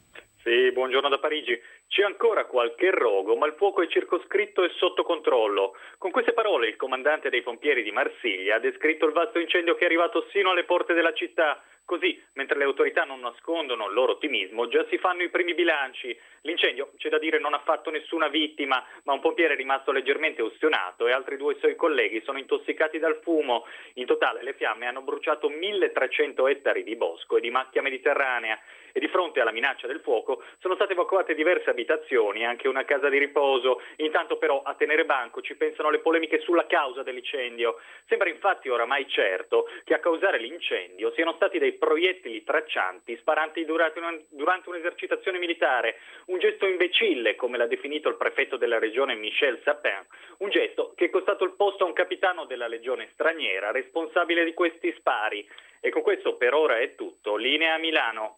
Sì, buongiorno da Parigi. C'è ancora qualche rogo, ma il fuoco è circoscritto e sotto controllo. Con queste parole il comandante dei pompieri di Marsiglia ha descritto il vasto incendio che è arrivato sino alle porte della città. Così, mentre le autorità non nascondono il loro ottimismo, già si fanno i primi bilanci. L'incendio, c'è da dire, non ha fatto nessuna vittima, ma un pompiere è rimasto leggermente ustionato e altri due suoi colleghi sono intossicati dal fumo. In totale le fiamme hanno bruciato milletrecento ettari di bosco e di macchia mediterranea. E di fronte alla minaccia del fuoco sono state evacuate diverse abitazioni e anche una casa di riposo. Intanto però a tenere banco ci pensano le polemiche sulla causa dell'incendio. Sembra infatti oramai certo che a causare l'incendio siano stati dei proiettili traccianti sparati durante, una, durante un'esercitazione militare. Un gesto imbecille, come l'ha definito il prefetto della regione Michel Sapin. Un gesto che è costato il posto a un capitano della legione straniera responsabile di questi spari. E con questo per ora è tutto. Linea a Milano.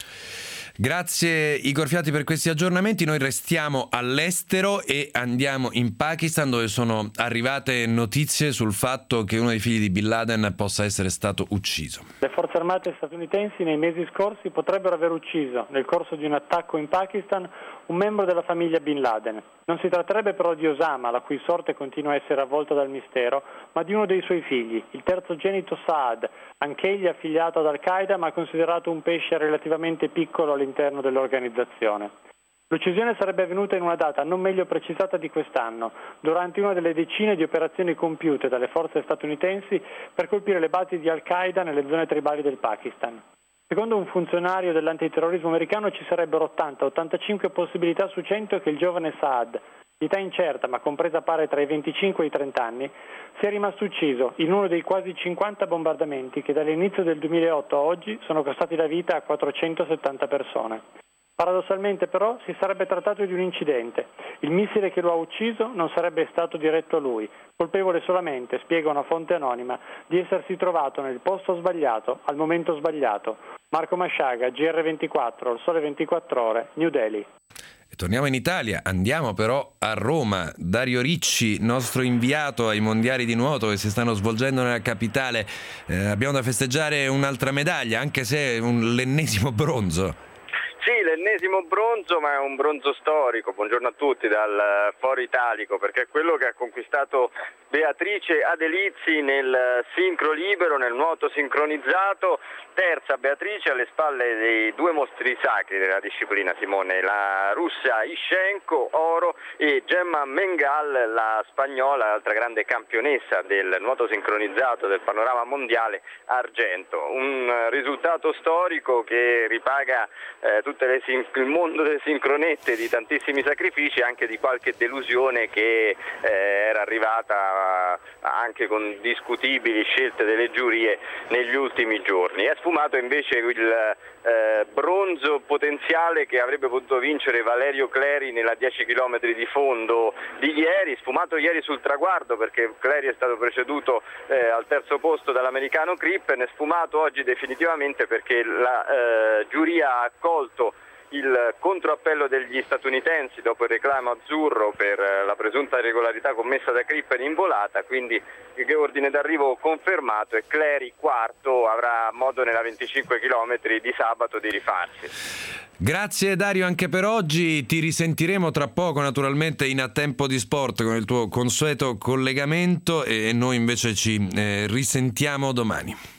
Grazie Igor Fiati per questi aggiornamenti. Noi restiamo all'estero e andiamo in Pakistan, dove sono arrivate notizie sul fatto che uno dei figli di Bin Laden possa essere stato ucciso. Le forze armate statunitensi nei mesi scorsi potrebbero aver ucciso nel corso di un attacco in Pakistan un membro della famiglia Bin Laden. Non si tratterebbe però di Osama, la cui sorte continua a essere avvolta dal mistero, ma di uno dei suoi figli, il terzogenito Saad, anch'egli affiliato ad Al-Qaeda ma considerato un pesce relativamente piccolo all'interno dell'organizzazione. L'uccisione sarebbe avvenuta in una data non meglio precisata di quest'anno, durante una delle decine di operazioni compiute dalle forze statunitensi per colpire le basi di Al-Qaeda nelle zone tribali del Pakistan. Secondo un funzionario dell'antiterrorismo americano ci sarebbero ottanta ottantacinque possibilità su cento che il giovane Saad, di età incerta ma compresa pare tra i venticinque e i trenta anni, sia rimasto ucciso in uno dei quasi cinquanta bombardamenti che dall'inizio del duemilaotto a oggi sono costati la vita a quattrocentosettanta persone. Paradossalmente però si sarebbe trattato di un incidente. Il missile che lo ha ucciso non sarebbe stato diretto a lui, colpevole solamente, spiega una fonte anonima, di essersi trovato nel posto sbagliato, al momento sbagliato. Marco Masciaga, G R ventiquattro, Il Sole ventiquattro Ore, New Delhi. E torniamo in Italia, andiamo però a Roma. Dario Ricci, nostro inviato ai mondiali di nuoto che si stanno svolgendo nella capitale. Eh, abbiamo da festeggiare un'altra medaglia, anche se è un, l'ennesimo bronzo. Sì, l'ennesimo bronzo, ma è un bronzo storico. Buongiorno a tutti dal Foro Italico, perché è quello che ha conquistato Beatrice Adelizzi nel sincro libero, nel nuoto sincronizzato. Terza Beatrice alle spalle dei due mostri sacri della disciplina, Simone, la russa Ischenko, oro, e Gemma Mengal, la spagnola, l'altra grande campionessa del nuoto sincronizzato del panorama mondiale, argento. Un risultato storico che ripaga eh, tutte le sin- il mondo delle sincronette di tantissimi sacrifici, anche di qualche delusione che eh, era arrivata anche con discutibili scelte delle giurie negli ultimi giorni. È sfumato invece il eh, bronzo potenziale che avrebbe potuto vincere Valerio Cleri nella dieci chilometri di fondo di ieri, sfumato ieri sul traguardo perché Cleri è stato preceduto eh, al terzo posto dall'americano Crippen, è sfumato oggi definitivamente perché la eh, giuria ha accolto il controappello degli statunitensi dopo il reclamo azzurro per la presunta irregolarità commessa da Crippen in volata, quindi il ordine d'arrivo confermato e Cleri quarto avrà modo nella venticinque chilometri di sabato di rifarsi. Grazie Dario anche per oggi, ti risentiremo tra poco naturalmente in A Tempo di Sport con il tuo consueto collegamento e noi invece ci eh, risentiamo domani.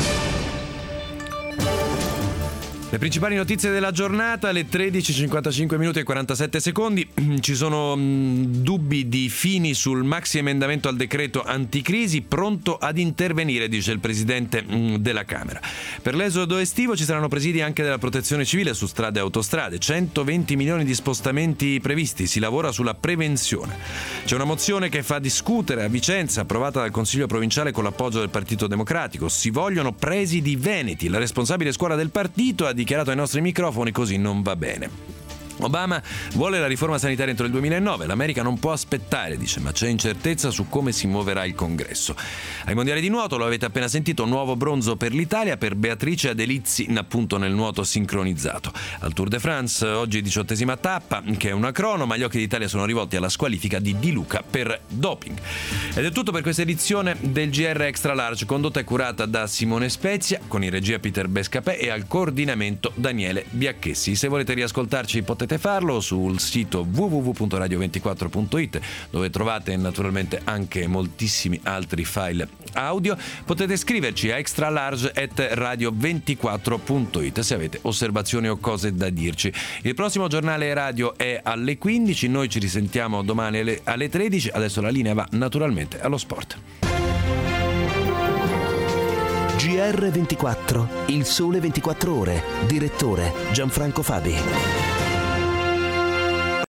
Le principali notizie della giornata, alle tredici, cinquantacinque minuti e quarantasette secondi. Ci sono mh, dubbi di Fini sul maxi emendamento al decreto anticrisi, pronto ad intervenire, dice il presidente mh, della Camera. Per l'esodo estivo ci saranno presidi anche della protezione civile su strade e autostrade, centoventi milioni di spostamenti previsti, si lavora sulla prevenzione. C'è una mozione che fa discutere a Vicenza, approvata dal Consiglio provinciale con l'appoggio del Partito Democratico. Si vogliono presidi veneti, la responsabile scuola del partito ha dichiarato ai nostri microfoni: così non va bene. Obama vuole la riforma sanitaria entro il duemilanove, l'America non può aspettare, dice, ma c'è incertezza su come si muoverà il congresso. Ai mondiali di nuoto, lo avete appena sentito, nuovo bronzo per l'Italia, per Beatrice Adelizzi, appunto nel nuoto sincronizzato. Al Tour de France, oggi diciottesima tappa, che è una crono, ma gli occhi d'Italia sono rivolti alla squalifica di Di Luca per doping. Ed è tutto per questa edizione del G R Extra Large, condotta e curata da Simone Spezia, con in regia Peter Bescapè e al coordinamento Daniele Biacchessi. Se volete riascoltarci potete potete farlo sul sito w w w punto radio ventiquattro punto it, dove trovate naturalmente anche moltissimi altri file audio. Potete scriverci a extralarge at radio ventiquattro punto it se avete osservazioni o cose da dirci. Il prossimo giornale radio è alle quindici, noi ci risentiamo domani alle, alle tredici. Adesso la linea va naturalmente allo sport. G R ventiquattro, il sole ventiquattro ore, direttore Gianfranco Fabi.